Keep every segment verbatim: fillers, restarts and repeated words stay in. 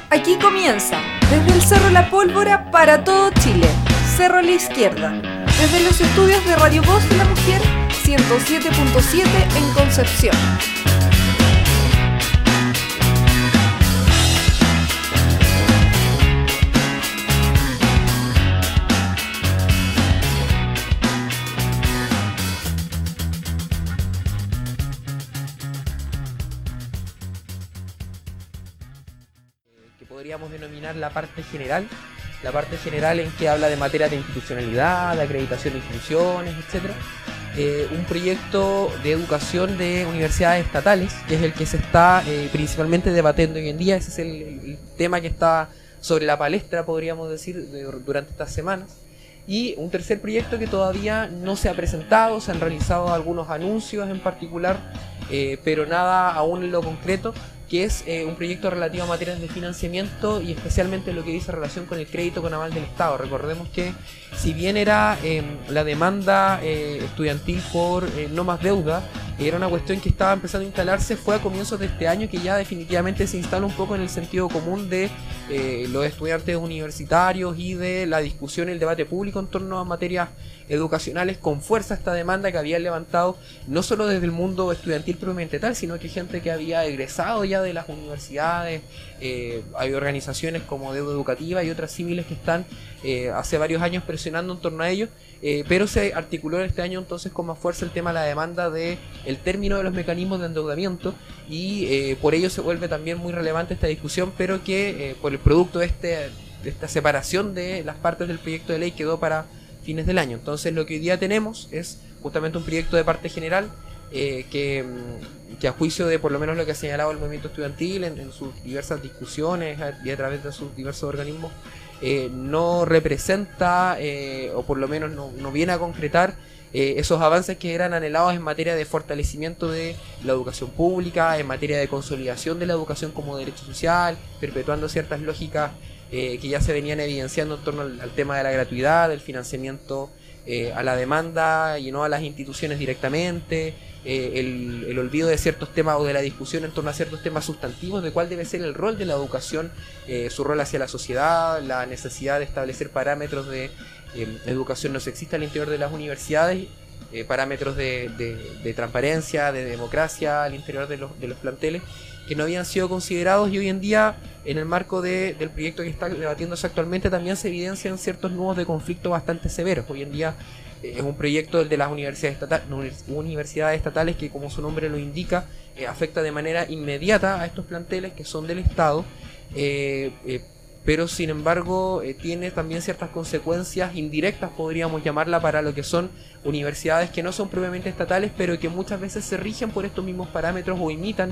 Aquí comienza, desde el Cerro La Pólvora para todo Chile, Cerro a la Izquierda, desde los estudios de Radio Voz de la Mujer, ciento siete punto siete en Concepción. Podríamos denominar la parte general, la parte general en que habla de materia de institucionalidad, de acreditación de instituciones, etcétera. Eh, un proyecto de educación de universidades estatales, que es el que se está eh, principalmente debatiendo hoy en día. Ese es el, el tema que está sobre la palestra, podríamos decir, de, durante estas semanas. Y un tercer proyecto que todavía no se ha presentado, se han realizado algunos anuncios en particular, eh, pero nada aún en lo concreto, que es eh, un proyecto relativo a materias de financiamiento y especialmente lo que dice relación con el crédito con aval del Estado. Recordemos que si bien era eh, la demanda eh, estudiantil por eh, no más deuda, era una cuestión que estaba empezando a instalarse, fue a comienzos de este año que ya definitivamente se instala un poco en el sentido común de eh, los estudiantes universitarios y de la discusión y el debate público en torno a materias educacionales, con fuerza esta demanda que había levantado no solo desde el mundo estudiantil propiamente tal, sino que gente que había egresado ya de las universidades. Eh, hay organizaciones como Deuda Educativa y otras similares que están eh, hace varios años presionando en torno a ello, eh, pero se articuló en este año entonces con más fuerza el tema de la demanda de el término de los mecanismos de endeudamiento y eh, por ello se vuelve también muy relevante esta discusión, pero que eh, por el producto de, este, de esta separación de las partes del proyecto de ley quedó para fines del año. Entonces lo que hoy día tenemos es justamente un proyecto de parte general eh, que, que a juicio de por lo menos lo que ha señalado el movimiento estudiantil en, en sus diversas discusiones y a través de sus diversos organismos eh, no representa eh, o por lo menos no, no viene a concretar eh, esos avances que eran anhelados en materia de fortalecimiento de la educación pública, en materia de consolidación de la educación como derecho social, perpetuando ciertas lógicas Eh, que ya se venían evidenciando en torno al, al tema de la gratuidad, del financiamiento eh, a la demanda y no a las instituciones directamente, eh, el, el olvido de ciertos temas o de la discusión en torno a ciertos temas sustantivos de cuál debe ser el rol de la educación, eh, su rol hacia la sociedad, la necesidad de establecer parámetros de eh, educación no sexista al interior de las universidades, eh, parámetros de, de, de transparencia, de democracia al interior de los, de los planteles, que no habían sido considerados, y hoy en día en el marco de, del proyecto que está debatiéndose actualmente también se evidencian ciertos nudos de conflicto bastante severos. Hoy en día eh, es un proyecto el de las universidades, estata universidades estatales que, como su nombre lo indica, eh, afecta de manera inmediata a estos planteles que son del Estado, eh, eh, pero sin embargo eh, tiene también ciertas consecuencias indirectas, podríamos llamarla, para lo que son universidades que no son propiamente estatales, pero que muchas veces se rigen por estos mismos parámetros o imitan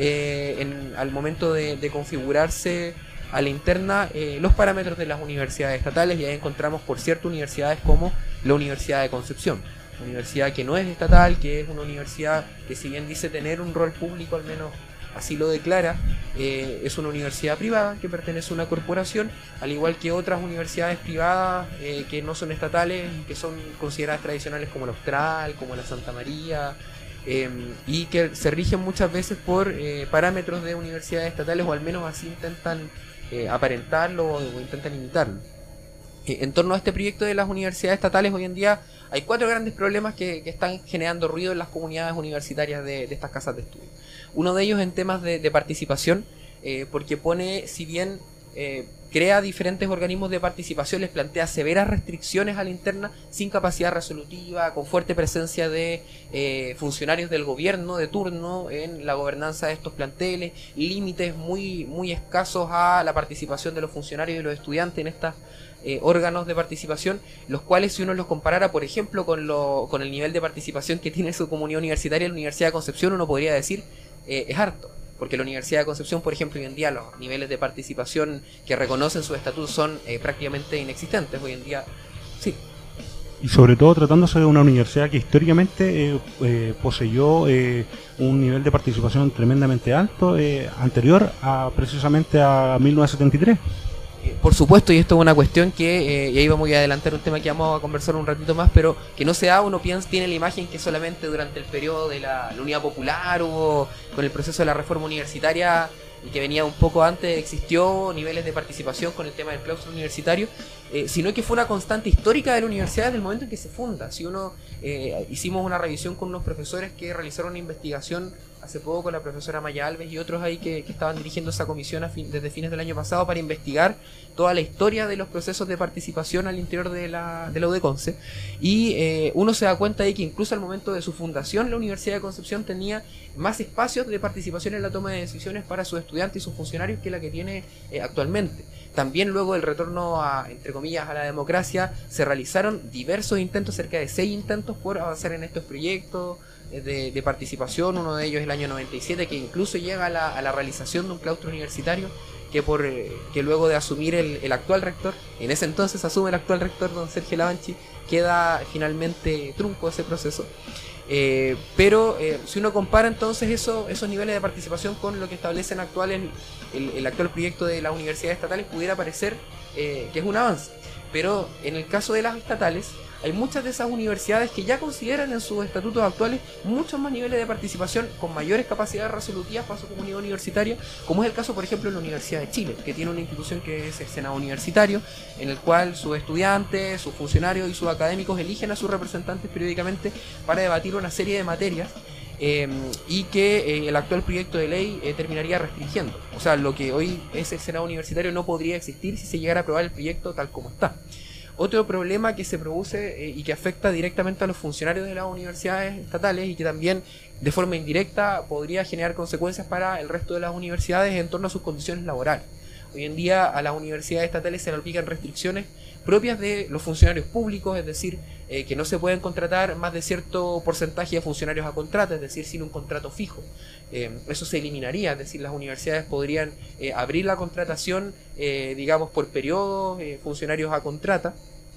Eh, en, al momento de, de configurarse a la interna eh, los parámetros de las universidades estatales. Y ahí encontramos, por cierto, universidades como la Universidad de Concepción, una universidad que no es estatal, que es una universidad que, si bien dice tener un rol público, al menos así lo declara, eh, es una universidad privada que pertenece a una corporación, al igual que otras universidades privadas eh, que no son estatales y que son consideradas tradicionales, como la Austral, como la Santa María, Eh, y que se rigen muchas veces por eh, parámetros de universidades estatales, o al menos así intentan eh, aparentarlo o, o intentan imitarlo. Eh, en torno a este proyecto de las universidades estatales, hoy en día hay cuatro grandes problemas que, que están generando ruido en las comunidades universitarias de, de estas casas de estudio. Uno de ellos en temas de, de participación, eh, porque pone, si bien eh, crea diferentes organismos de participación, les plantea severas restricciones a la interna, sin capacidad resolutiva, con fuerte presencia de eh, funcionarios del gobierno de turno en la gobernanza de estos planteles, límites muy, muy escasos a la participación de los funcionarios y los estudiantes en estos eh, órganos de participación, los cuales, si uno los comparara, por ejemplo, con, lo, con el nivel de participación que tiene su comunidad universitaria en la Universidad de Concepción, uno podría decir eh, es harto. Porque la Universidad de Concepción, por ejemplo, hoy en día los niveles de participación que reconocen sus estatutos son eh, prácticamente inexistentes. Hoy en día, sí. Y sobre todo tratándose de una universidad que históricamente eh, eh, poseyó eh, un nivel de participación tremendamente alto, eh, anterior a precisamente a mil novecientos setenta y tres. Por supuesto, y esto es una cuestión que, eh, y ahí vamos a adelantar un tema que vamos a conversar un ratito más, pero que no se da, uno piensa, tiene la imagen que solamente durante el periodo de la, la Unidad Popular o con el proceso de la reforma universitaria y que venía un poco antes, existió niveles de participación con el tema del claustro universitario, eh, sino que fue una constante histórica de la universidad desde el momento en que se funda. Si uno eh, hicimos una revisión con unos profesores que realizaron una investigación hace poco con la profesora Maya Alves y otros ahí que, que estaban dirigiendo esa comisión a fin, desde fines del año pasado para investigar toda la historia de los procesos de participación al interior de la, de la U D Conce, y eh, uno se da cuenta de que incluso al momento de su fundación la Universidad de Concepción tenía más espacios de participación en la toma de decisiones para sus estudiantes y sus funcionarios que la que tiene eh, actualmente. También luego del retorno a, entre comillas, a la democracia, se realizaron diversos intentos, cerca de seis intentos por avanzar en estos proyectos de, de participación, uno de ellos el año noventa y siete, que incluso llega a la, a la realización de un claustro universitario, que por eh, que luego de asumir el, el actual rector, en ese entonces asume el actual rector, don Sergio Lavanchi, queda finalmente trunco ese proceso. Eh, pero eh, si uno compara entonces eso, esos niveles de participación con lo que establecen actuales el, el actual proyecto de las universidades estatales, pudiera parecer eh, que es un avance. Pero en el caso de las estatales, hay muchas de esas universidades que ya consideran en sus estatutos actuales muchos más niveles de participación con mayores capacidades resolutivas para su comunidad universitaria, como es el caso, por ejemplo, de la Universidad de Chile, que tiene una institución que es el Senado Universitario, en el cual sus estudiantes, sus funcionarios y sus académicos eligen a sus representantes periódicamente para debatir una serie de materias. Eh, y que eh, el actual proyecto de ley eh, terminaría restringiendo. O sea, lo que hoy es el Senado Universitario no podría existir si se llegara a aprobar el proyecto tal como está. Otro problema que se produce eh, y que afecta directamente a los funcionarios de las universidades estatales, y que también de forma indirecta podría generar consecuencias para el resto de las universidades en torno a sus condiciones laborales. Hoy en día a las universidades estatales se le aplican restricciones propias de los funcionarios públicos, es decir, eh, que no se pueden contratar más de cierto porcentaje de funcionarios a contrato, es decir, sin un contrato fijo. Eh, eso se eliminaría, es decir, las universidades podrían eh, abrir la contratación, eh, digamos, por periodos, eh, funcionarios a contrata,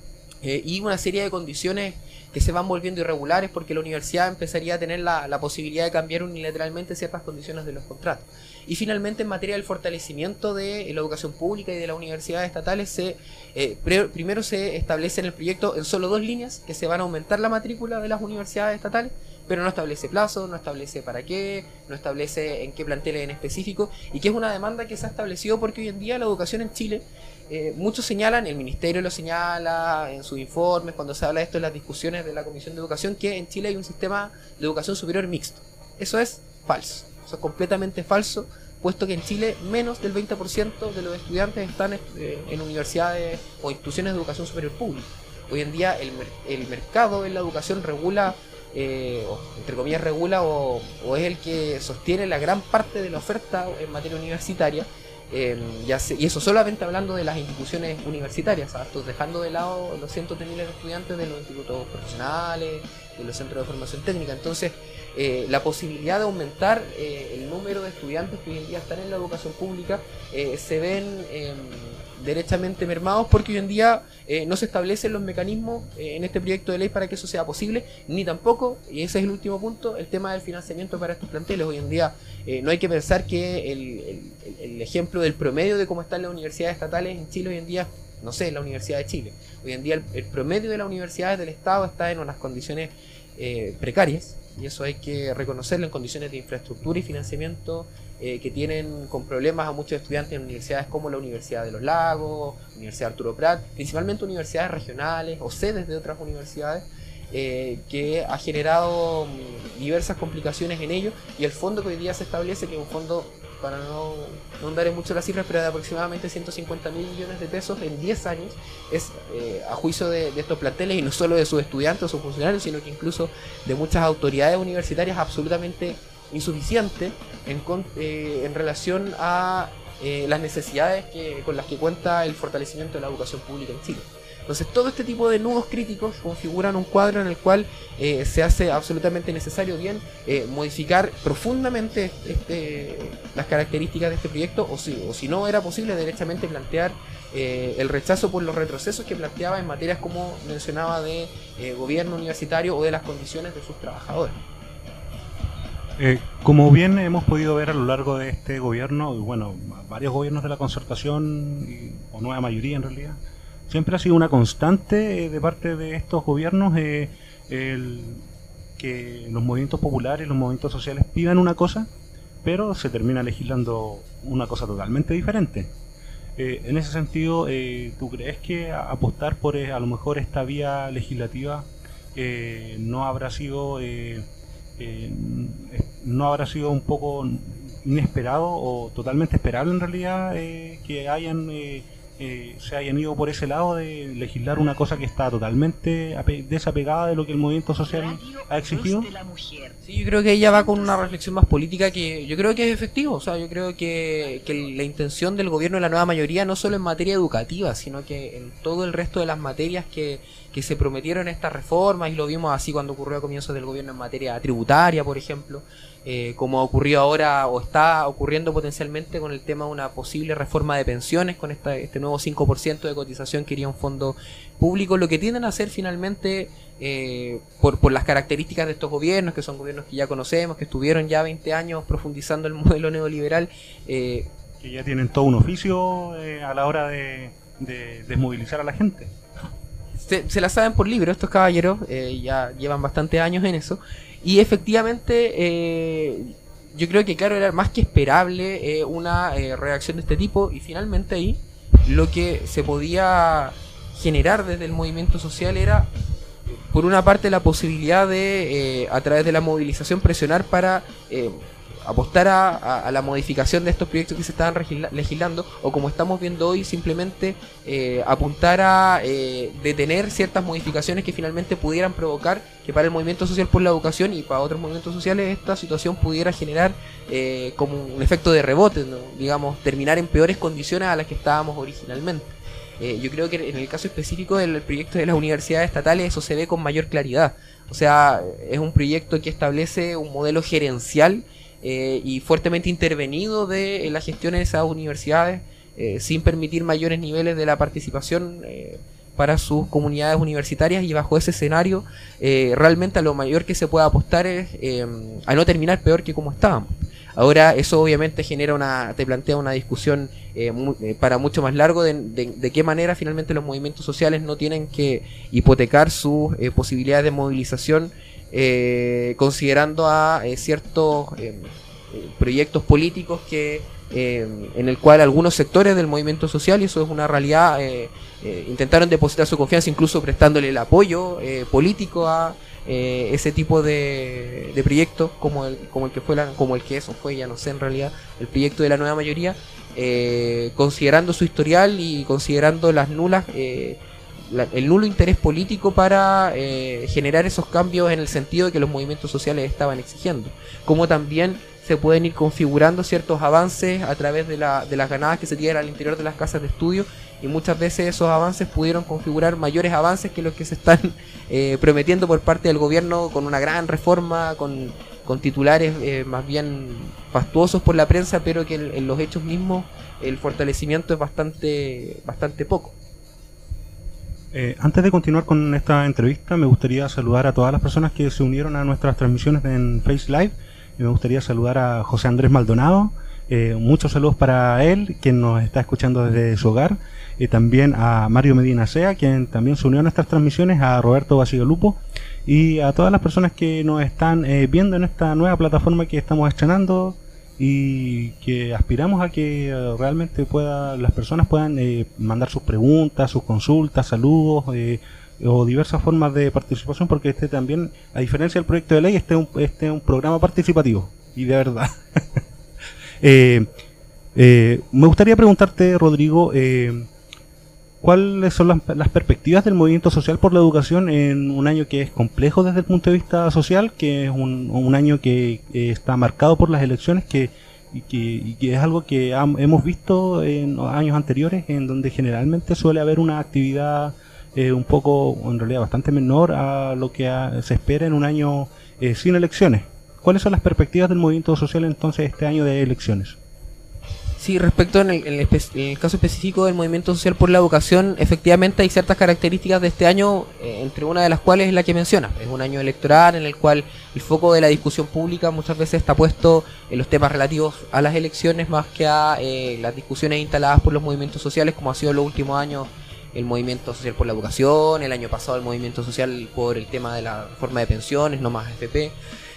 eh, y una serie de condiciones que se van volviendo irregulares porque la universidad empezaría a tener la, la posibilidad de cambiar unilateralmente ciertas condiciones de los contratos. Y finalmente, en materia del fortalecimiento de la educación pública y de las universidades estatales, se, eh, pre, primero se establece en el proyecto en solo dos líneas que se van a aumentar la matrícula de las universidades estatales, pero no establece plazo, no establece para qué, no establece en qué planteles en específico, y que es una demanda que se ha establecido porque hoy en día la educación en Chile, eh, muchos señalan, el Ministerio lo señala en sus informes, cuando se habla de esto en las discusiones de la Comisión de Educación, que en Chile hay un sistema de educación superior mixto. Eso es falso, eso es completamente falso, puesto que en Chile menos del veinte por ciento de los estudiantes están eh, en universidades o instituciones de educación superior pública. Hoy en día el, mer el mercado en la educación regula, eh, o, entre comillas regula, o, o es el que sostiene la gran parte de la oferta en materia universitaria, eh, ya se, y eso solamente hablando de las instituciones universitarias, ¿sabes? Dejando de lado los cientos de miles de estudiantes de los institutos profesionales, de los centros de formación técnica. Entonces, Eh, la posibilidad de aumentar eh, el número de estudiantes que hoy en día están en la educación pública eh, se ven eh, derechamente mermados porque hoy en día eh, no se establecen los mecanismos eh, en este proyecto de ley para que eso sea posible, ni tampoco, y ese es el último punto, el tema del financiamiento para estos planteles. Hoy en día eh, no hay que pensar que el, el, el ejemplo del promedio de cómo están las universidades estatales en Chile hoy en día, no sé, la Universidad de Chile. Hoy en día el, el promedio de las universidades del Estado está en unas condiciones eh, precarias, y eso hay que reconocerlo, en condiciones de infraestructura y financiamiento eh, que tienen con problemas a muchos estudiantes en universidades como la Universidad de los Lagos, Universidad Arturo Prat, principalmente universidades regionales o sedes de otras universidades, eh, que ha generado diversas complicaciones en ello, y el fondo que hoy día se establece, que es un fondo, para no, no andar en mucho las cifras, pero de aproximadamente ciento cincuenta mil millones de pesos en diez años, es eh, a juicio de, de estos planteles, y no solo de sus estudiantes o sus funcionarios, sino que incluso de muchas autoridades universitarias, absolutamente insuficiente en, eh, en relación a eh, las necesidades que, con las que cuenta el fortalecimiento de la educación pública en Chile. Entonces, todo este tipo de nudos críticos configuran un cuadro en el cual eh, se hace absolutamente necesario bien eh, modificar profundamente este, las características de este proyecto, o si, o si no era posible, derechamente plantear eh, el rechazo por los retrocesos que planteaba en materias como mencionaba de eh, gobierno universitario o de las condiciones de sus trabajadores. Eh, como bien hemos podido ver a lo largo de este gobierno, y bueno, varios gobiernos de la concertación, y, o nueva mayoría en realidad, siempre ha sido una constante eh, de parte de estos gobiernos eh, el, que los movimientos populares, los movimientos sociales pidan una cosa, pero se termina legislando una cosa totalmente diferente. Eh, en ese sentido, eh, ¿tú crees que apostar por eh, a lo mejor esta vía legislativa eh, no habrá sido eh, eh, no habrá sido un poco inesperado o totalmente esperable en realidad eh, que hayan eh, eh, se hayan ido por ese lado de legislar una cosa que está totalmente desapegada de lo que el movimiento social ha exigido? Sí, yo creo que ella va con una reflexión más política que yo creo que es efectivo. O sea, yo creo que, que la intención del gobierno de la nueva mayoría, no solo en materia educativa, sino que en todo el resto de las materias que, que se prometieron estas reformas, y lo vimos así cuando ocurrió a comienzos del gobierno en materia tributaria, por ejemplo, eh, como ocurrió ahora o está ocurriendo potencialmente con el tema de una posible reforma de pensiones, con esta, este nuevo cinco por ciento de cotización que iría a un fondo público. Lo que tienden a hacer finalmente, eh, por, por las características de estos gobiernos, que son gobiernos que ya conocemos, que estuvieron ya veinte años profundizando el modelo neoliberal, eh, que ya tienen todo un oficio eh, a la hora de, de desmovilizar a la gente. Se, se la saben por libro estos caballeros, eh, ya llevan bastantes años en eso, y efectivamente eh, yo creo que claro, era más que esperable eh, una eh, reacción de este tipo, y finalmente ahí lo que se podía generar desde el movimiento social era, por una parte, la posibilidad de, eh, a través de la movilización, presionar para eh, apostar a, a, a la modificación de estos proyectos que se estaban legislando, o como estamos viendo hoy, simplemente eh, apuntar a eh, detener ciertas modificaciones que finalmente pudieran provocar que para el movimiento social por la educación y para otros movimientos sociales esta situación pudiera generar eh, como un efecto de rebote, ¿no? Digamos, terminar en peores condiciones a las que estábamos originalmente. Eh, yo creo que en el caso específico del proyecto de las universidades estatales eso se ve con mayor claridad. O sea, es un proyecto que establece un modelo gerencial eh, y fuertemente intervenido de en la gestión de esas universidades, eh, sin permitir mayores niveles de la participación eh, para sus comunidades universitarias, y bajo ese escenario eh, realmente a lo mayor que se puede apostar es eh, a no terminar peor que como estábamos. Ahora eso obviamente genera una, te plantea una discusión eh, mu eh, para mucho más largo de, de, de qué manera finalmente los movimientos sociales no tienen que hipotecar sus eh, posibilidades de movilización eh, considerando a eh, ciertos eh, proyectos políticos que eh, en el cual algunos sectores del movimiento social, y eso es una realidad, eh, eh, intentaron depositar su confianza, incluso prestándole el apoyo eh, político a Eh, ese tipo de, de proyectos como el como el que fue la, como el que eso fue, ya no sé en realidad, el proyecto de la nueva mayoría, eh, considerando su historial y considerando las nulas eh, la, el nulo interés político para eh, generar esos cambios en el sentido de que los movimientos sociales estaban exigiendo, como también se pueden ir configurando ciertos avances a través de, la, de las ganadas que se tienen al interior de las casas de estudio, y muchas veces esos avances pudieron configurar mayores avances que los que se están eh, prometiendo por parte del gobierno, con una gran reforma, con, con titulares eh, más bien fastuosos por la prensa, pero que en, en los hechos mismos el fortalecimiento es bastante, bastante poco. Eh, antes de continuar con esta entrevista, me gustaría saludar a todas las personas que se unieron a nuestras transmisiones en Face Live. Me gustaría saludar a José Andrés Maldonado, eh, muchos saludos para él, quien nos está escuchando desde su hogar, y eh, también a Mario Medina Sea, quien también se unió a nuestras transmisiones, a Roberto Basigalupo, y a todas las personas que nos están eh, viendo en esta nueva plataforma que estamos estrenando, y que aspiramos a que eh, realmente pueda, las personas puedan eh, mandar sus preguntas, sus consultas, saludos, eh, o diversas formas de participación, porque este también, a diferencia del proyecto de ley, este es un, este es un programa participativo, y de verdad. eh, eh, me gustaría preguntarte, Rodrigo, eh, ¿cuáles son las, las perspectivas del movimiento social por la educación en un año que es complejo desde el punto de vista social, que es un, un año que eh, está marcado por las elecciones, que y que, y que es algo que ha, hemos visto en años anteriores, en donde generalmente suele haber una actividad Eh, un poco, en realidad bastante menor a lo que a, se espera en un año eh, sin elecciones? ¿Cuáles son las perspectivas del movimiento social entonces este año de elecciones? Sí, respecto en el, en el, en el caso específico del movimiento social por la educación, efectivamente hay ciertas características de este año, eh, entre una de las cuales es la que menciona. Es un año electoral en el cual el foco de la discusión pública muchas veces está puesto en los temas relativos a las elecciones más que a eh, las discusiones instaladas por los movimientos sociales, como ha sido en los últimos años el movimiento social por la educación, el año pasado el movimiento social por el tema de la reforma de pensiones, no más F P.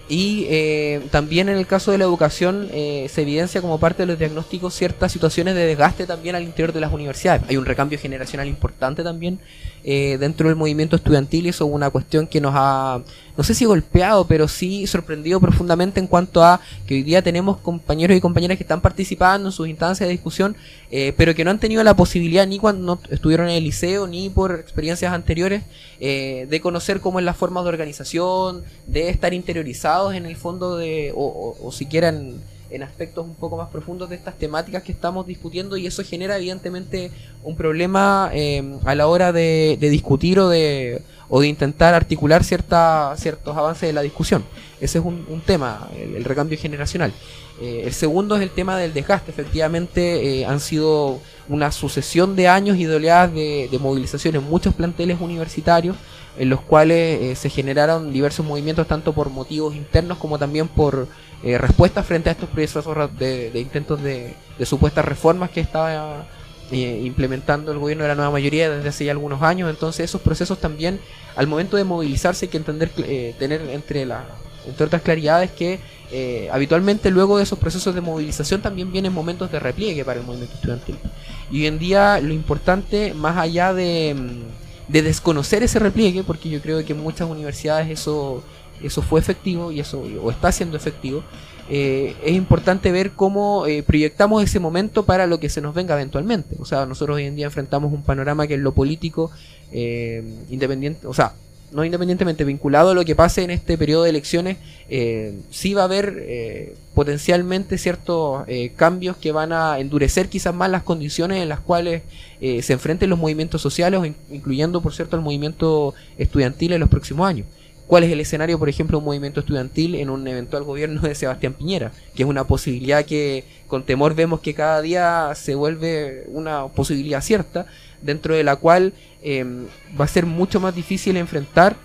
Y eh, también en el caso de la educación eh, se evidencia como parte de los diagnósticos ciertas situaciones de desgaste también al interior de las universidades. Hay un recambio generacional importante también eh, dentro del movimiento estudiantil, y eso es una cuestión que nos ha, no sé si golpeado, pero sí sorprendido profundamente en cuanto a que hoy día tenemos compañeros y compañeras que están participando en sus instancias de discusión, eh, pero que no han tenido la posibilidad ni cuando estuvieron en el liceo ni por experiencias anteriores eh, de conocer cómo es la forma de organización, de estar interiorizados en el fondo de o, o, o siquiera en, en aspectos un poco más profundos de estas temáticas que estamos discutiendo, y eso genera evidentemente un problema eh, a la hora de, de discutir o de o de intentar articular cierta, ciertos avances de la discusión. Ese es un, un tema, el, el recambio generacional. Eh, el segundo es el tema del desgaste. Efectivamente eh, han sido una sucesión de años y de oleadas de, de movilización en muchos planteles universitarios, en los cuales eh, se generaron diversos movimientos tanto por motivos internos como también por eh, respuestas frente a estos procesos de, de intentos de, de supuestas reformas que estaba eh, implementando el gobierno de la nueva mayoría desde hace ya algunos años. Entonces esos procesos también, al momento de movilizarse, hay que entender, eh, tener entre, la, entre otras claridades que eh, habitualmente luego de esos procesos de movilización también vienen momentos de repliegue para el movimiento estudiantil. Y hoy en día lo importante, más allá de... de desconocer ese repliegue, porque yo creo que en muchas universidades eso eso fue efectivo y eso o está siendo efectivo, eh, es importante ver cómo eh, proyectamos ese momento para lo que se nos venga eventualmente. O sea, nosotros hoy en día enfrentamos un panorama que en lo político eh, independiente, o sea, no independientemente vinculado a lo que pase en este periodo de elecciones, eh, sí va a haber eh, potencialmente ciertos eh, cambios que van a endurecer quizás más las condiciones en las cuales eh, se enfrenten los movimientos sociales, incluyendo por cierto el movimiento estudiantil en los próximos años. ¿Cuál es el escenario, por ejemplo, de un movimiento estudiantil en un eventual gobierno de Sebastián Piñera? Que es una posibilidad que con temor vemos que cada día se vuelve una posibilidad cierta, dentro de la cual eh, va a ser mucho más difícil enfrentar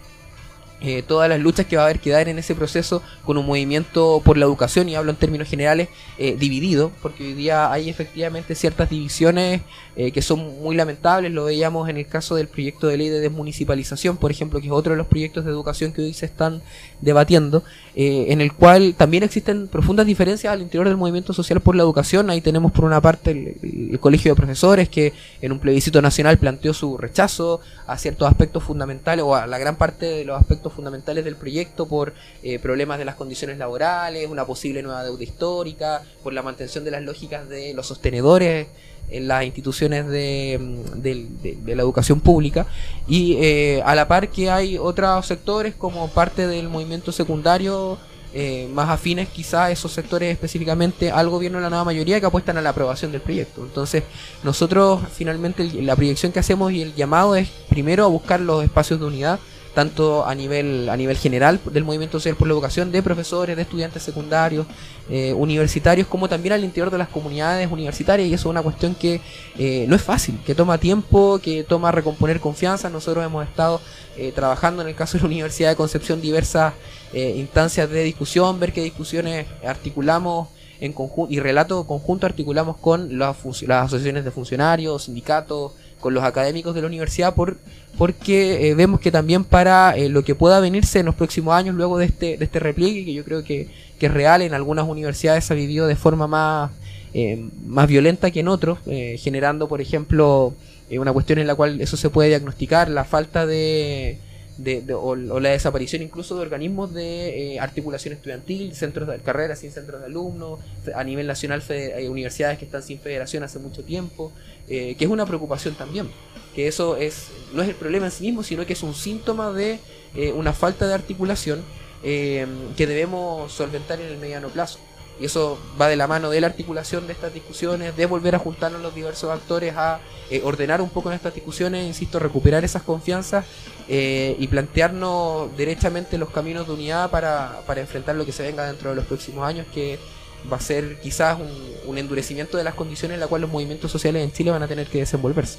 eh, todas las luchas que va a haber que dar en ese proceso con un movimiento por la educación, y hablo en términos generales, eh, dividido, porque hoy día hay efectivamente ciertas divisiones eh, que son muy lamentables. Lo veíamos en el caso del proyecto de ley de desmunicipalización, por ejemplo, que es otro de los proyectos de educación que hoy se están debatiendo, eh, en el cual también existen profundas diferencias al interior del movimiento social por la educación. Ahí tenemos por una parte el, el Colegio de Profesores, que en un plebiscito nacional planteó su rechazo a ciertos aspectos fundamentales, o a la gran parte de los aspectos fundamentales del proyecto, por eh, problemas de las condiciones laborales, una posible nueva deuda histórica, por la mantención de las lógicas de los sostenedores en las instituciones de, de, de, de la educación pública, y eh, a la par que hay otros sectores como parte del movimiento secundario eh, más afines quizás a esos sectores específicamente al gobierno de la nueva mayoría, que apuestan a la aprobación del proyecto. Entonces nosotros finalmente la proyección que hacemos y el llamado es primero a buscar los espacios de unidad, tanto a nivel a nivel general del movimiento social por la educación, de profesores, de estudiantes secundarios, eh, universitarios, como también al interior de las comunidades universitarias, y eso es una cuestión que eh, no es fácil, que toma tiempo, que toma recomponer confianza. Nosotros hemos estado eh, trabajando en el caso de la Universidad de Concepción diversas eh, instancias de discusión, ver qué discusiones articulamos en conjunto y relato conjunto articulamos con las, las asociaciones de funcionarios, sindicatos, con los académicos de la universidad, por porque eh, vemos que también para eh, lo que pueda venirse en los próximos años luego de este de este repliegue, que yo creo que, que es real, en algunas universidades se ha vivido de forma más eh, más violenta que en otros, eh, generando por ejemplo eh, una cuestión en la cual eso se puede diagnosticar, la falta de, de, de o, o la desaparición incluso de organismos de eh, articulación estudiantil, centros de carrera sin centros de alumnos, a nivel nacional hay universidades que están sin federación hace mucho tiempo, eh, que es una preocupación también, que eso es no es el problema en sí mismo, sino que es un síntoma de eh, una falta de articulación eh, que debemos solventar en el mediano plazo. Y eso va de la mano de la articulación de estas discusiones, de volver a juntarnos los diversos actores, a eh, ordenar un poco en estas discusiones, insisto, recuperar esas confianzas eh, y plantearnos derechamente los caminos de unidad para, para enfrentar lo que se venga dentro de los próximos años, que va a ser quizás un, un endurecimiento de las condiciones en las cuales los movimientos sociales en Chile van a tener que desenvolverse.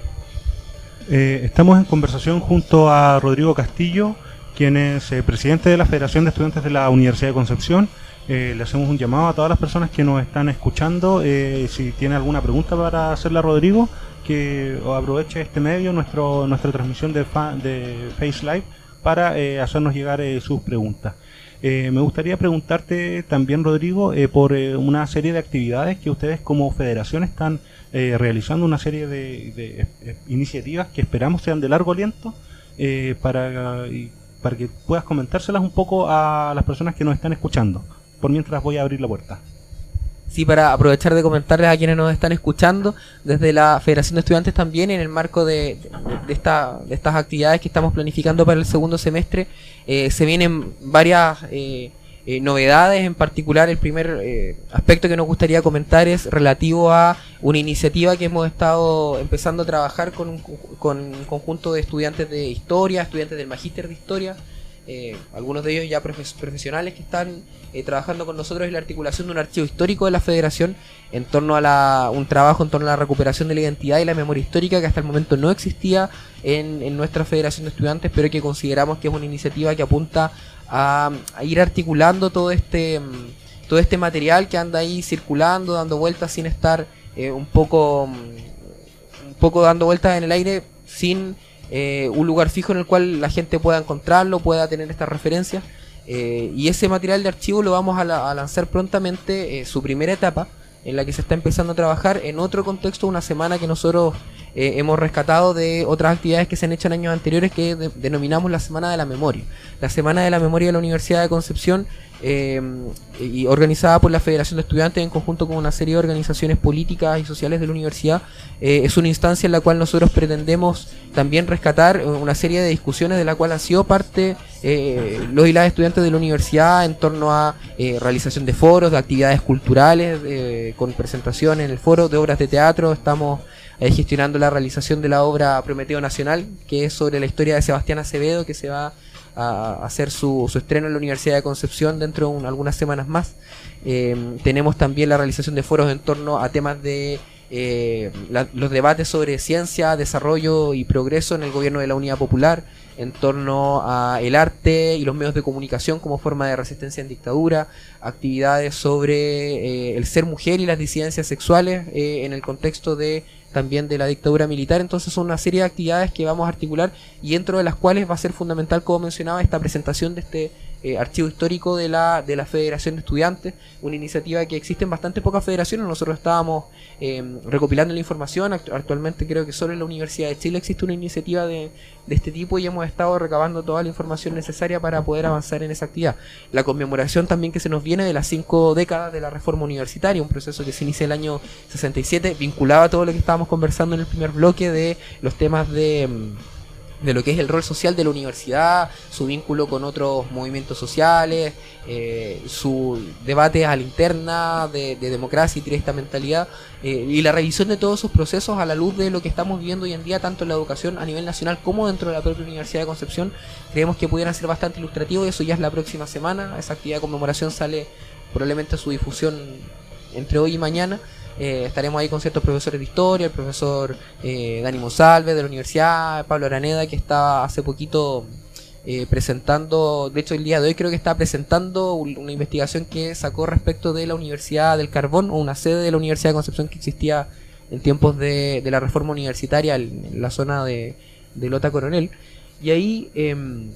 Eh, estamos en conversación junto a Rodrigo Castillo, quien es eh, presidente de la Federación de Estudiantes de la Universidad de Concepción. Eh, le hacemos un llamado a todas las personas que nos están escuchando, eh, si tiene alguna pregunta para hacerle a Rodrigo, que aproveche este medio, nuestro nuestra transmisión de, fa, de Face Live, para eh, hacernos llegar eh, sus preguntas. Eh, me gustaría preguntarte también, Rodrigo, eh, por eh, una serie de actividades que ustedes como federación están eh, realizando, una serie de, de eh, iniciativas que esperamos sean de largo aliento, eh, para, y, para que puedas comentárselas un poco a las personas que nos están escuchando. Por mientras voy a abrir la puerta. Sí, para aprovechar de comentarles a quienes nos están escuchando, desde la Federación de Estudiantes también, en el marco de, de, de, esta, de estas actividades que estamos planificando para el segundo semestre, eh, se vienen varias eh, eh, novedades. En particular, el primer eh, aspecto que nos gustaría comentar es relativo a una iniciativa que hemos estado empezando a trabajar con un, con un conjunto de estudiantes de historia, estudiantes del magíster de historia, eh, algunos de ellos ya profes profesionales que están eh, trabajando con nosotros en la articulación de un archivo histórico de la Federación en torno a la, un trabajo en torno a la recuperación de la identidad y la memoria histórica que hasta el momento no existía en, en nuestra Federación de Estudiantes, pero que consideramos que es una iniciativa que apunta a, a ir articulando todo este, todo este material que anda ahí circulando, dando vueltas sin estar eh, un poco, un poco dando vueltas en el aire, sin Eh, un lugar fijo en el cual la gente pueda encontrarlo, pueda tener estas referencias, eh, y ese material de archivo lo vamos a, la, a lanzar prontamente, eh, su primera etapa, en la que se está empezando a trabajar en otro contexto, una semana que nosotros eh, hemos rescatado de otras actividades que se han hecho en años anteriores, que de, denominamos la Semana de la Memoria. La Semana de la Memoria de la Universidad de Concepción, eh, y organizada por la Federación de Estudiantes en conjunto con una serie de organizaciones políticas y sociales de la universidad, eh, es una instancia en la cual nosotros pretendemos también rescatar una serie de discusiones de la cual han sido parte eh, los y las estudiantes de la universidad en torno a eh, realización de foros, de actividades culturales, eh, con presentación en el foro de obras de teatro. Estamos eh, gestionando la realización de la obra Prometeo Nacional, que es sobre la historia de Sebastián Acevedo, que se va a hacer su, su estreno en la Universidad de Concepción dentro de un, algunas semanas más. Eh, tenemos también la realización de foros en torno a temas de eh, la, los debates sobre ciencia, desarrollo y progreso en el gobierno de la Unidad Popular, en torno a el arte y los medios de comunicación como forma de resistencia en dictadura, actividades sobre eh, el ser mujer y las disidencias sexuales eh, en el contexto de también de la dictadura militar. Entonces son una serie de actividades que vamos a articular y dentro de las cuales va a ser fundamental, como mencionaba, esta presentación de este eh, archivo histórico de la, de la Federación de Estudiantes, una iniciativa que existe en bastante pocas federaciones. Nosotros estábamos eh, recopilando la información. Actualmente creo que solo en la Universidad de Chile existe una iniciativa de, de este tipo y hemos estado recabando toda la información necesaria para poder avanzar en esa actividad. La conmemoración también que se nos viene de las cinco décadas de la reforma universitaria, un proceso que se inicia el año sesenta y siete, vinculado a todo lo que estábamos conversando en el primer bloque de los temas de, de lo que es el rol social de la universidad, su vínculo con otros movimientos sociales, eh, su debate a la interna de, de democracia y de esta mentalidad, eh, y la revisión de todos esos procesos a la luz de lo que estamos viviendo hoy en día, tanto en la educación a nivel nacional como dentro de la propia Universidad de Concepción. Creemos que pudieran ser bastante ilustrativos y eso ya es la próxima semana. Esa actividad de conmemoración sale probablemente a su difusión entre hoy y mañana. Eh, estaremos ahí con ciertos profesores de historia, el profesor eh, Dani Monsalve de la universidad, Pablo Araneda, que estaba hace poquito eh, presentando, de hecho el día de hoy creo que está presentando una investigación que sacó respecto de la Universidad del Carbón, o una sede de la Universidad de Concepción que existía en tiempos de, de la reforma universitaria en, en la zona de, de Lota Coronel. Y ahí eh,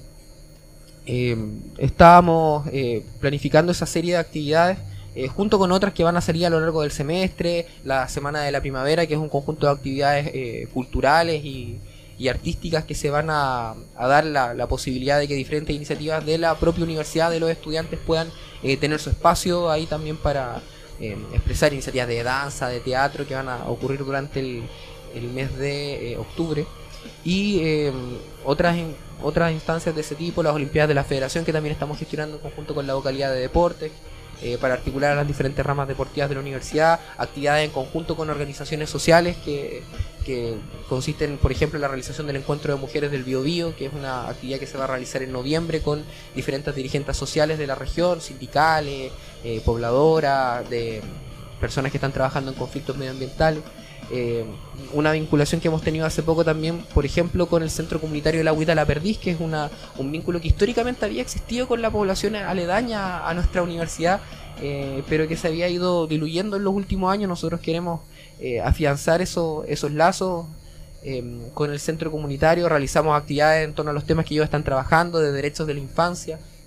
eh, estábamos eh, planificando esa serie de actividades, Eh, junto con otras que van a salir a lo largo del semestre, la Semana de la Primavera, que es un conjunto de actividades eh, culturales y, y artísticas que se van a, a dar la, la posibilidad de que diferentes iniciativas de la propia universidad, de los estudiantes, puedan eh, tener su espacio ahí también para eh, expresar iniciativas de danza, de teatro, que van a ocurrir durante el, el mes de eh, octubre. Y eh, otras, in, otras instancias de ese tipo, las Olimpiadas de la Federación, que también estamos gestionando en conjunto con la vocalidad de deportes, Eh, para articular las diferentes ramas deportivas de la universidad, actividades en conjunto con organizaciones sociales que, que consisten, por ejemplo, en la realización del Encuentro de Mujeres del Biobío, que es una actividad que se va a realizar en noviembre con diferentes dirigentes sociales de la región, sindicales, eh, pobladoras, de personas que están trabajando en conflictos medioambientales. Eh, una vinculación que hemos tenido hace poco también, por ejemplo, con el Centro Comunitario de la Agüita La Perdiz, que es una, un vínculo que históricamente había existido con la población aledaña a nuestra universidad, eh, pero que se había ido diluyendo en los últimos años. Nosotros queremos eh, afianzar eso, esos lazos eh, con el centro comunitario. Realizamos actividades en torno a los temas que ellos están trabajando, de derechos de la infancia,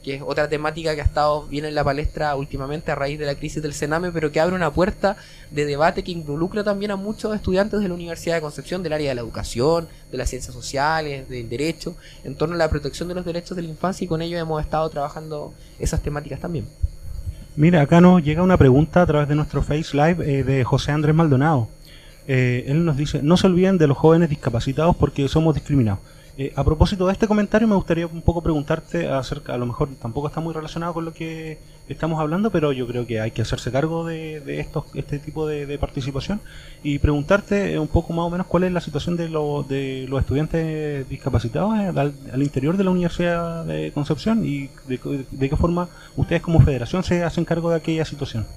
que es otra temática que ha estado bien en la palestra últimamente a raíz de la crisis del Sename, pero que abre una puerta de debate que involucra también a muchos estudiantes de la Universidad de Concepción, del área de la educación, de las ciencias sociales, del derecho, en torno a la protección de los derechos de la infancia, y con ello hemos estado trabajando esas temáticas también. Mira, acá nos llega una pregunta a través de nuestro Face Live eh, de José Andrés Maldonado. Eh, él nos dice: no se olviden de los jóvenes discapacitados porque somos discriminados. Eh, a propósito de este comentario, me gustaría un poco preguntarte acerca, a lo mejor tampoco está muy relacionado con lo que estamos hablando, pero yo creo que hay que hacerse cargo de, de estos, este tipo de, de participación, y preguntarte un poco más o menos cuál es la situación de, lo, de los estudiantes discapacitados al, al interior de la Universidad de Concepción, y de, de qué forma ustedes como federación se hacen cargo de aquella situación.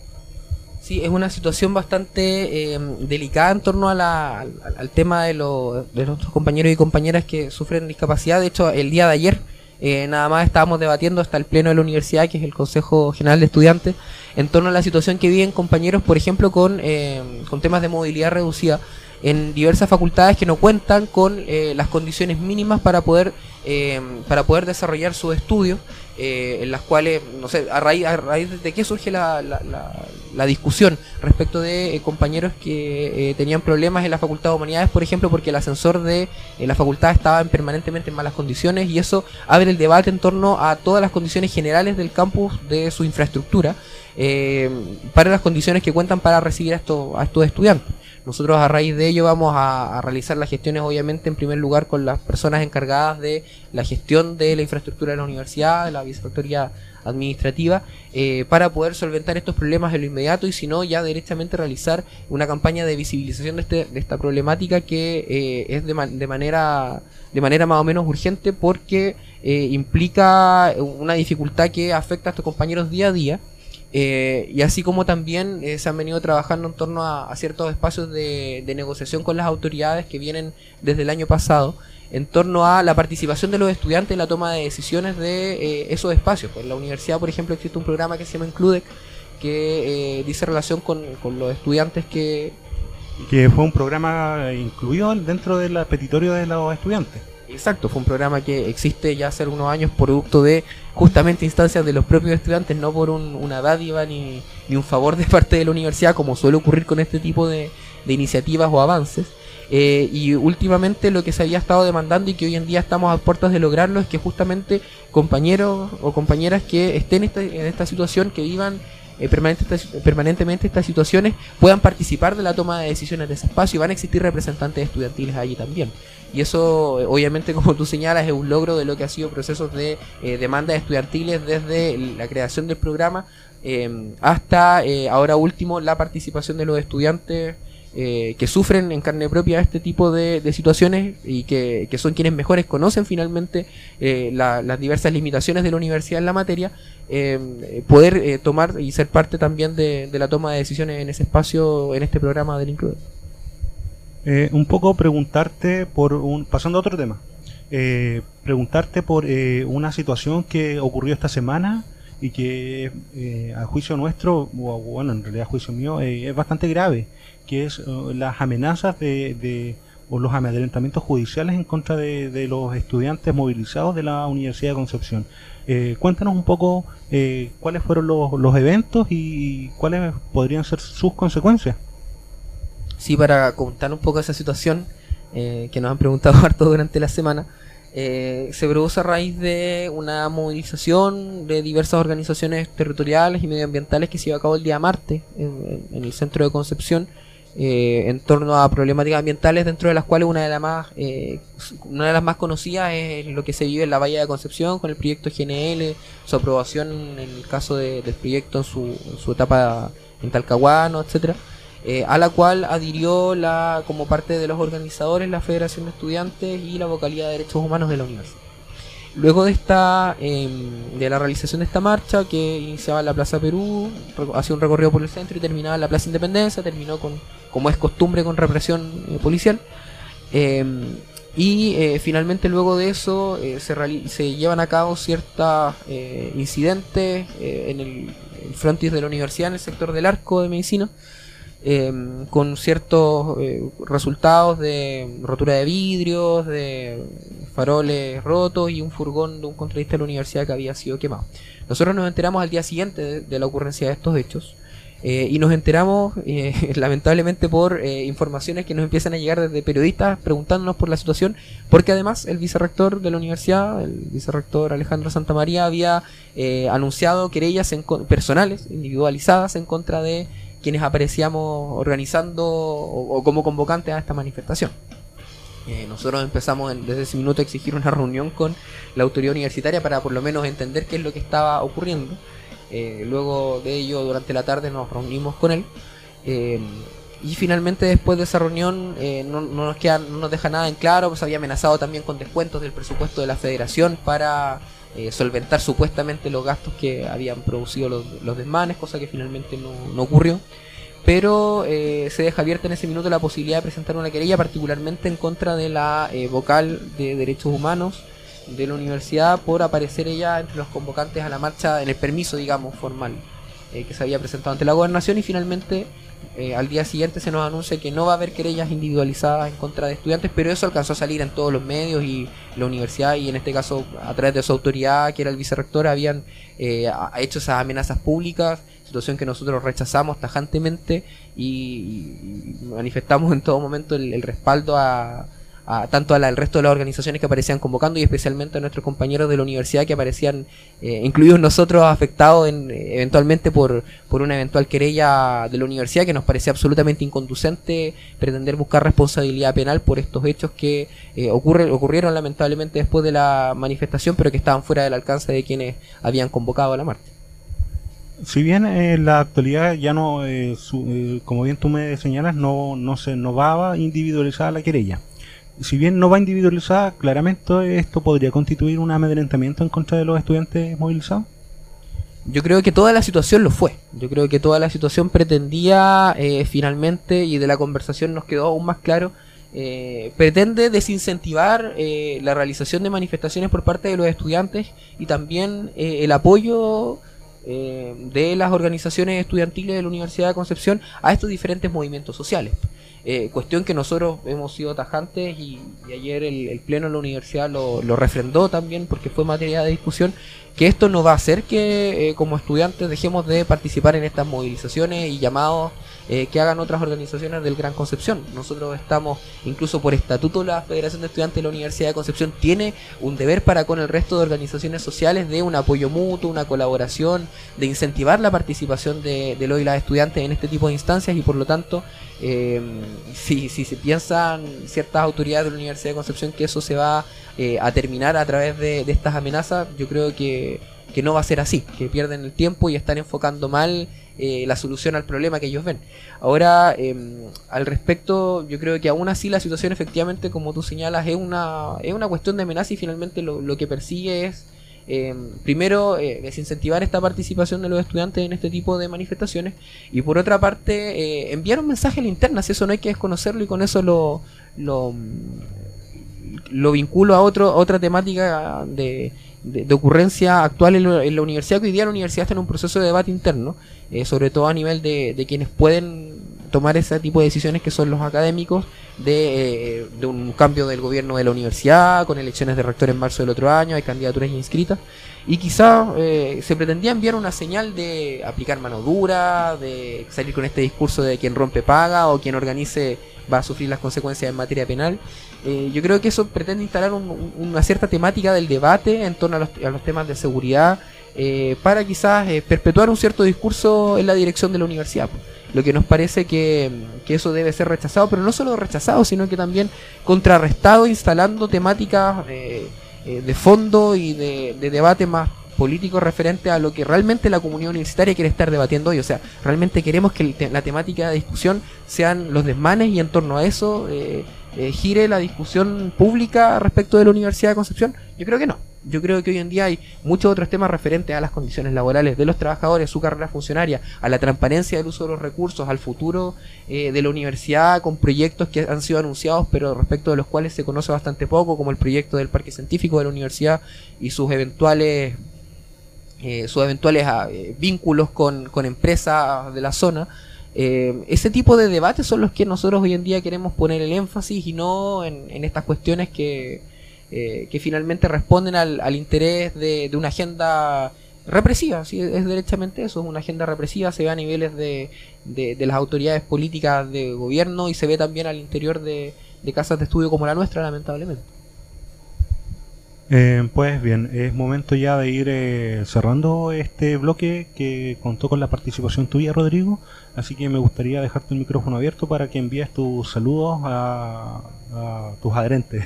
Sí, es una situación bastante eh, delicada en torno a la, al, al tema de, lo, de nuestros compañeros y compañeras que sufren discapacidad. De hecho, el día de ayer eh, nada más estábamos debatiendo hasta el pleno de la universidad, que es el Consejo General de Estudiantes, en torno a la situación que viven compañeros, por ejemplo, con, eh, con temas de movilidad reducida en diversas facultades que no cuentan con eh, las condiciones mínimas para poder eh, para poder desarrollar sus estudios, eh, en las cuales, no sé, a raíz, a raíz de qué surge la, la, la, la discusión respecto de eh, compañeros que eh, tenían problemas en la Facultad de Humanidades, por ejemplo, porque el ascensor de eh, la facultad estaba en permanentemente en malas condiciones, y eso abre el debate en torno a todas las condiciones generales del campus, de su infraestructura, eh, para las condiciones que cuentan para recibir a estos, a estos estudiantes. Nosotros a raíz de ello vamos a, a realizar las gestiones, obviamente, en primer lugar con las personas encargadas de la gestión de la infraestructura de la universidad, de la vicerrectoría administrativa, eh, para poder solventar estos problemas en lo inmediato, y si no, ya directamente realizar una campaña de visibilización de, este, de esta problemática, que eh, es de, man, de, manera, de manera más o menos urgente, porque eh, implica una dificultad que afecta a estos compañeros día a día. Eh, y así como también eh, se han venido trabajando en torno a, a ciertos espacios de, de negociación con las autoridades que vienen desde el año pasado, en torno a la participación de los estudiantes en la toma de decisiones de eh, esos espacios. Pues en la universidad, por ejemplo, existe un programa que se llama Includec, que eh, dice relación con, con los estudiantes que... Que fue un programa incluido dentro del petitorio de los estudiantes. Exacto, fue un programa que existe ya hace algunos años, producto de justamente instancias de los propios estudiantes, no por un, una dádiva ni, ni un favor de parte de la universidad, como suele ocurrir con este tipo de, de iniciativas o avances. Eh, y últimamente lo que se había estado demandando, y que hoy en día estamos a puertas de lograrlo, es que justamente compañeros o compañeras que estén esta, en esta situación, que vivan eh, permanente, permanentemente estas situaciones, puedan participar de la toma de decisiones de ese espacio, y van a existir representantes estudiantiles allí también. Y eso, obviamente, como tú señalas, es un logro de lo que ha sido procesos de eh, demandas estudiantiles desde la creación del programa eh, hasta eh, ahora último la participación de los estudiantes eh, que sufren en carne propia este tipo de, de situaciones, y que, que son quienes mejores conocen finalmente eh, la, las diversas limitaciones de la universidad en la materia, eh, poder eh, tomar y ser parte también de, de la toma de decisiones en ese espacio, en este programa del Include. Eh, un poco preguntarte por un, pasando a otro tema, eh, preguntarte por eh, una situación que ocurrió esta semana, y que eh, a juicio nuestro, o bueno, en realidad a juicio mío, eh, es bastante grave, que es uh, las amenazas de, de o los amedrentamientos judiciales en contra de, de los estudiantes movilizados de la Universidad de Concepción. Eh, cuéntanos un poco eh, cuáles fueron los, los eventos y cuáles podrían ser sus consecuencias. Sí, para contar un poco esa situación eh, que nos han preguntado harto durante la semana, eh, se produce a raíz de una movilización de diversas organizaciones territoriales y medioambientales que se llevó a cabo el día martes en, en el centro de Concepción, eh, en torno a problemáticas ambientales, dentro de las cuales una de las más eh, una de las más conocidas es lo que se vive en la Bahía de Concepción con el proyecto G N L, su aprobación en el caso de, del proyecto en su, en su etapa en Talcahuano, etcétera. Eh, a la cual adhirió la, como parte de los organizadores, la Federación de Estudiantes y la Vocalía de Derechos Humanos de la Universidad. Luego de esta eh, de la realización de esta marcha, que iniciaba en la Plaza Perú, hacía un recorrido por el centro y terminaba en la Plaza Independencia, terminó con, como es costumbre, con represión eh, policial. Eh, y eh, finalmente luego de eso eh, se, se llevan a cabo ciertos eh, incidentes eh, en el, el frontis de la universidad, en el sector del Arco de Medicina, eh, con ciertos eh, resultados de rotura de vidrios, de faroles rotos y un furgón de un contratista de la universidad que había sido quemado. Nosotros nos enteramos al día siguiente de, de la ocurrencia de estos hechos. Eh, y nos enteramos eh, lamentablemente por eh, informaciones que nos empiezan a llegar desde periodistas preguntándonos por la situación, porque además el vicerrector de la universidad, el vicerrector Alejandro Santamaría, había eh, anunciado querellas en personales, individualizadas, en contra de quienes aparecíamos organizando o, o como convocantes a esta manifestación. Eh, nosotros empezamos en, desde ese minuto a exigir una reunión con la autoridad universitaria para por lo menos entender qué es lo que estaba ocurriendo. Eh, luego de ello, durante la tarde nos reunimos con él eh, y finalmente después de esa reunión eh, no, no nos queda, no nos deja nada en claro, pues había amenazado también con descuentos del presupuesto de la federación para eh, solventar supuestamente los gastos que habían producido los, los desmanes, cosa que finalmente no, no ocurrió. Pero eh, se deja abierta en ese minuto la posibilidad de presentar una querella, particularmente en contra de la eh, vocal de Derechos Humanos de la universidad por aparecer ella entre los convocantes a la marcha en el permiso, digamos, formal eh, que se había presentado ante la gobernación. Y finalmente eh, al día siguiente se nos anuncia que no va a haber querellas individualizadas en contra de estudiantes, pero eso alcanzó a salir en todos los medios y la universidad, y en este caso a través de su autoridad, que era el vicerrector, habían eh, hecho esas amenazas públicas, situación que nosotros rechazamos tajantemente y, y manifestamos en todo momento el, el respaldo a A, tanto al resto de las organizaciones que aparecían convocando y especialmente a nuestros compañeros de la universidad que aparecían, eh, incluidos nosotros, afectados en, eventualmente por, por una eventual querella de la universidad, que nos parecía absolutamente inconducente pretender buscar responsabilidad penal por estos hechos que eh, ocurre, ocurrieron lamentablemente después de la manifestación, pero que estaban fuera del alcance de quienes habían convocado a la marcha. Si bien en eh, la actualidad ya no, eh, su, eh, como bien tú me señalas, no, no se no va individualizada la querella. Si bien no va individualizada, claramente esto podría constituir un amedrentamiento en contra de los estudiantes movilizados. Yo creo que toda la situación lo fue. Yo creo que toda la situación pretendía eh, finalmente, y de la conversación nos quedó aún más claro, eh, pretende desincentivar eh, la realización de manifestaciones por parte de los estudiantes y también eh, el apoyo eh, de las organizaciones estudiantiles de la Universidad de Concepción a estos diferentes movimientos sociales. Eh, cuestión que nosotros hemos sido tajantes y, y ayer el, el pleno de la universidad lo, lo refrendó también, porque fue materia de discusión, que esto no va a hacer que eh, como estudiantes dejemos de participar en estas movilizaciones y llamados eh, que hagan otras organizaciones del Gran Concepción. Nosotros estamos, incluso por estatuto, la Federación de Estudiantes de la Universidad de Concepción tiene un deber para con el resto de organizaciones sociales de un apoyo mutuo, una colaboración, de incentivar la participación de, de los y las estudiantes en este tipo de instancias, y por lo tanto Eh, si, si se piensan ciertas autoridades de la Universidad de Concepción que eso se va eh, a terminar a través de, de estas amenazas, yo creo que, que no va a ser así, que pierden el tiempo y están enfocando mal eh, la solución al problema que ellos ven. Ahora, eh, al respecto, yo creo que aún así la situación efectivamente, como tú señalas, es una, es una cuestión de amenaza, y finalmente lo, lo que persigue es Eh, primero, eh, desincentivar esta participación de los estudiantes en este tipo de manifestaciones, y por otra parte eh, enviar un mensaje a la interna. Si eso no hay que desconocerlo, y con eso lo lo, lo vinculo a otro otra temática de, de, de ocurrencia actual en, lo, en la universidad, que hoy día la universidad está en un proceso de debate interno, eh, sobre todo a nivel de, de quienes pueden tomar ese tipo de decisiones, que son los académicos, de, eh, de un cambio del gobierno de la universidad, con elecciones de rector en marzo del otro año, hay candidaturas inscritas, y quizá eh, se pretendía enviar una señal de aplicar mano dura, de salir con este discurso de quien rompe paga, o quien organice va a sufrir las consecuencias en materia penal. Eh, yo creo que eso pretende instalar un, un, una cierta temática del debate en torno a los, a los temas de seguridad, eh, para quizás eh, perpetuar un cierto discurso en la dirección de la universidad. Lo que nos parece que, que eso debe ser rechazado, pero no solo rechazado, sino que también contrarrestado, instalando temáticas eh, eh, de fondo y de, de debate más político referente a lo que realmente la comunidad universitaria quiere estar debatiendo hoy. O sea, realmente queremos que el te la temática de discusión sean los desmanes, y en torno a eso eh, eh, gire la discusión pública respecto de la Universidad de Concepción. Yo creo que no. Yo creo que hoy en día hay muchos otros temas referentes a las condiciones laborales de los trabajadores, su carrera funcionaria, a la transparencia del uso de los recursos, al futuro eh, de la universidad, con proyectos que han sido anunciados pero respecto de los cuales se conoce bastante poco, como el proyecto del Parque Científico de la universidad y sus eventuales eh, sus eventuales eh, vínculos con, con empresas de la zona. Eh, ese tipo de debates son los que nosotros hoy en día queremos poner el énfasis y no en, en estas cuestiones que, eh, que finalmente responden al, al interés de, de una agenda represiva. ¿Sí? Es derechamente eso, es una agenda represiva, se ve a niveles de, de, de las autoridades políticas de gobierno y se ve también al interior de, de casas de estudio como la nuestra, lamentablemente. Eh, pues bien, es momento ya de ir eh, cerrando este bloque que contó con la participación tuya, Rodrigo, así que me gustaría dejarte el micrófono abierto para que envíes tus saludos a, a tus adherentes.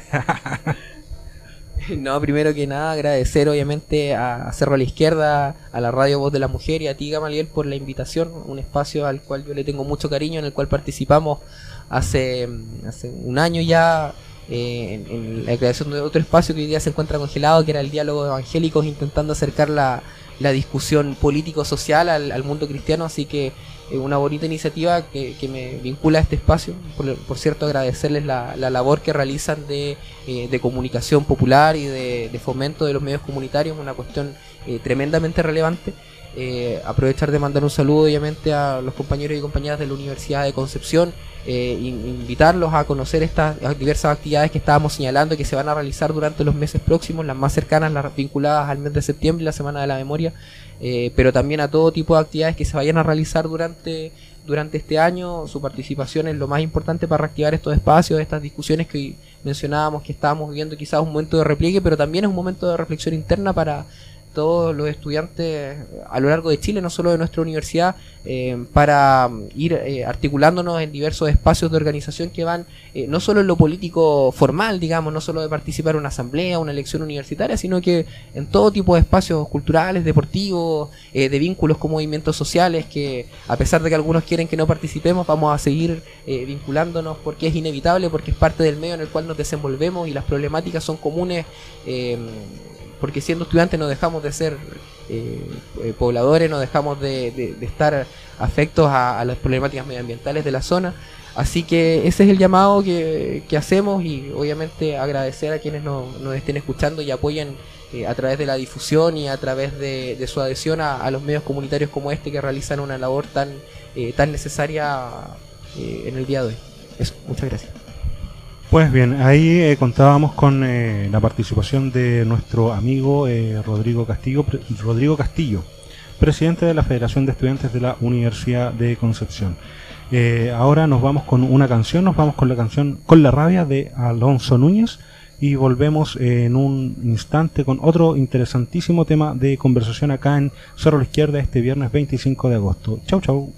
No, primero que nada agradecer obviamente a Cerro a la Izquierda, a la Radio Voz de la Mujer y a ti, Gamaliel, por la invitación, un espacio al cual yo le tengo mucho cariño, en el cual participamos hace, hace un año ya. Eh, en, en la creación de otro espacio que hoy día se encuentra congelado, que era el Diálogo de Evangélicos, intentando acercar la, la discusión político-social al, al mundo cristiano, así que eh, una bonita iniciativa que, que me vincula a este espacio. Por, por cierto, agradecerles la, la labor que realizan de, eh, de comunicación popular y de, de fomento de los medios comunitarios, una cuestión eh, tremendamente relevante. Eh, aprovechar de mandar un saludo obviamente a los compañeros y compañeras de la Universidad de Concepción, eh, invitarlos a conocer estas diversas actividades que estábamos señalando que se van a realizar durante los meses próximos, las más cercanas, las vinculadas al mes de septiembre, la Semana de la Memoria, eh, pero también a todo tipo de actividades que se vayan a realizar durante, durante este año. Su participación es lo más importante para reactivar estos espacios, estas discusiones que hoy mencionábamos que estábamos viviendo, quizás un momento de repliegue, pero también es un momento de reflexión interna para todos los estudiantes a lo largo de Chile, no solo de nuestra universidad, eh, para ir eh, articulándonos en diversos espacios de organización que van eh, no solo en lo político formal, digamos, no solo de participar en una asamblea, una elección universitaria, sino que en todo tipo de espacios culturales, deportivos, eh, de vínculos con movimientos sociales, que a pesar de que algunos quieren que no participemos, vamos a seguir eh, vinculándonos porque es inevitable, porque es parte del medio en el cual nos desenvolvemos y las problemáticas son comunes, eh, porque siendo estudiantes no dejamos de ser eh, eh, pobladores, no dejamos de, de, de estar afectos a, a las problemáticas medioambientales de la zona. Así que ese es el llamado que, que hacemos, y obviamente agradecer a quienes nos, nos estén escuchando y apoyen eh, a través de la difusión y a través de, de su adhesión a, a los medios comunitarios como este, que realizan una labor tan, eh, tan necesaria eh, en el día de hoy. Eso, muchas gracias. Pues bien, ahí eh, contábamos con eh, la participación de nuestro amigo eh, Rodrigo Castillo, pre- Rodrigo Castillo, presidente de la Federación de Estudiantes de la Universidad de Concepción. Eh, ahora nos vamos con una canción, nos vamos con la canción Con la Rabia de Alonso Núñez, y volvemos eh, en un instante con otro interesantísimo tema de conversación acá en Cerro a la Izquierda este viernes veinticinco de agosto. Chau, chau.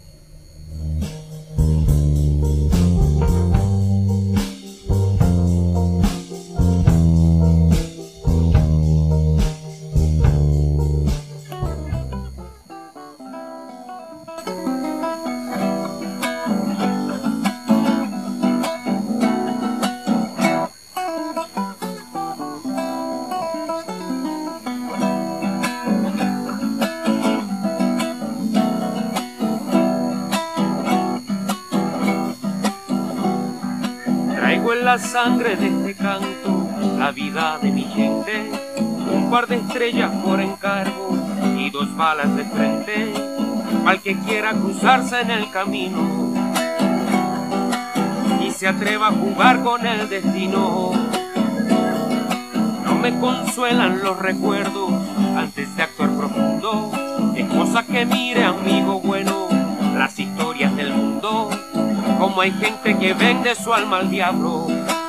La sangre de este canto, la vida de mi gente, un par de estrellas por encargo y dos balas de frente, al que quiera cruzarse en el camino y se atreva a jugar con el destino. No me consuelan los recuerdos antes de actuar profundo, es cosa que mire, amigo bueno, las historias del mundo, como hay gente que vende su alma al diablo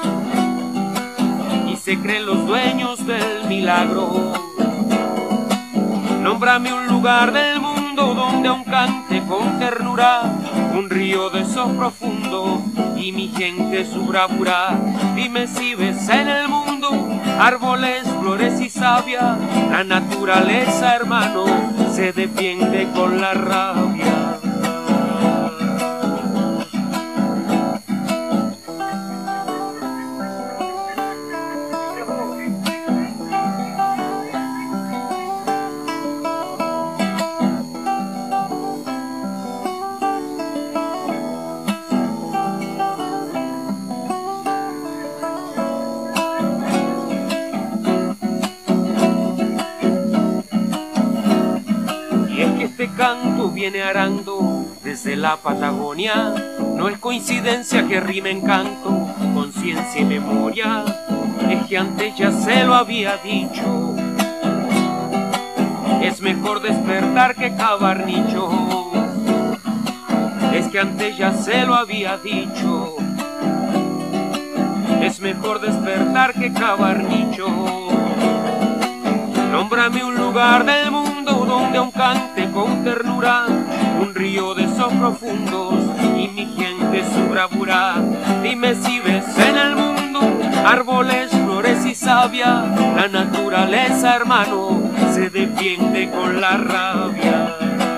y se creen los dueños del milagro. Nómbrame un lugar del mundo donde aún cante con ternura un río de esos profundos y mi gente su bravura. Dime si ves en el mundo árboles, flores y savia, la naturaleza, hermano, se defiende con la rabia. Viene arando desde la Patagonia. No es coincidencia que rimen canto, conciencia y memoria. Es que antes ya se lo había dicho. Es mejor despertar que cavar nicho. Es que antes ya se lo había dicho. Es mejor despertar que cavar nicho. Nómbrame un lugar del mundo donde aún cante con ternura un río de esos profundos y mi gente su bravura. Dime si ves en el mundo árboles, flores y savia. La naturaleza, hermano, se defiende con la rabia.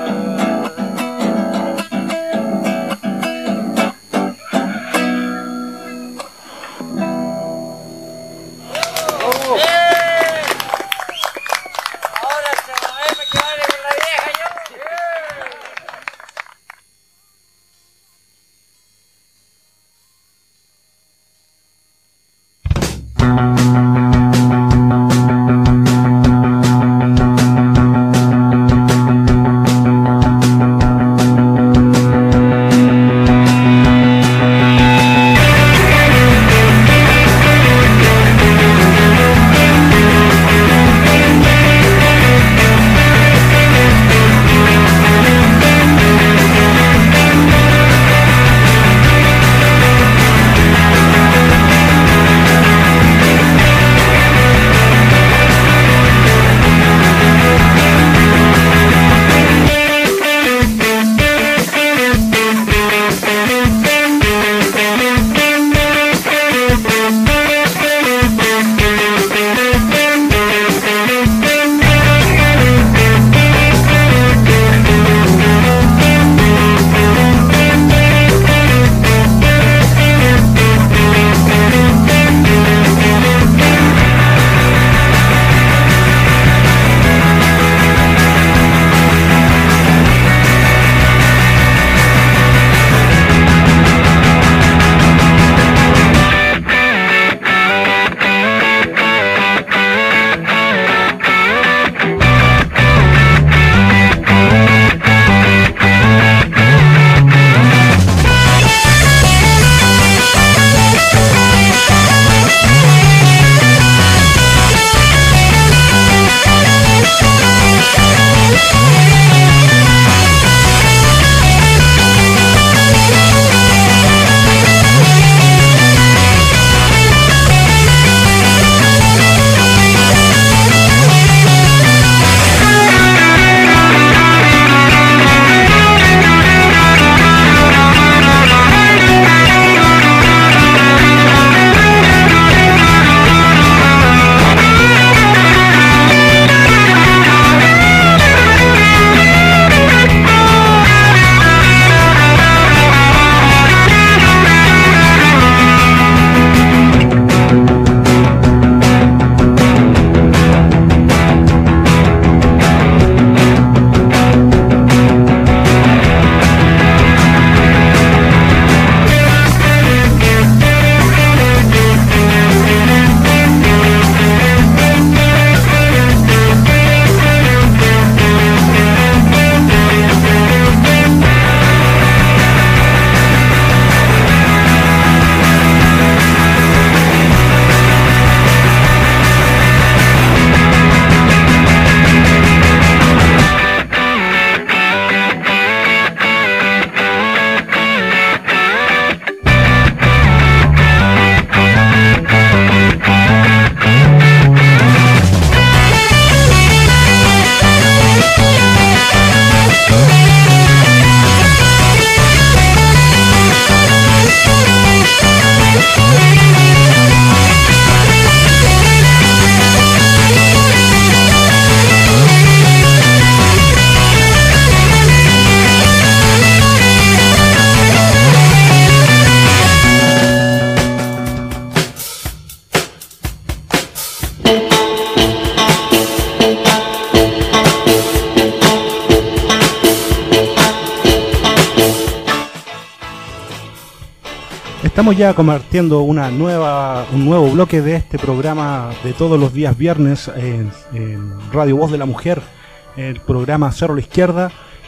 Estamos ya compartiendo una nueva, un nuevo bloque de este programa de todos los días viernes en, en Radio Voz de la Mujer, el programa Cerro a la Izquierda.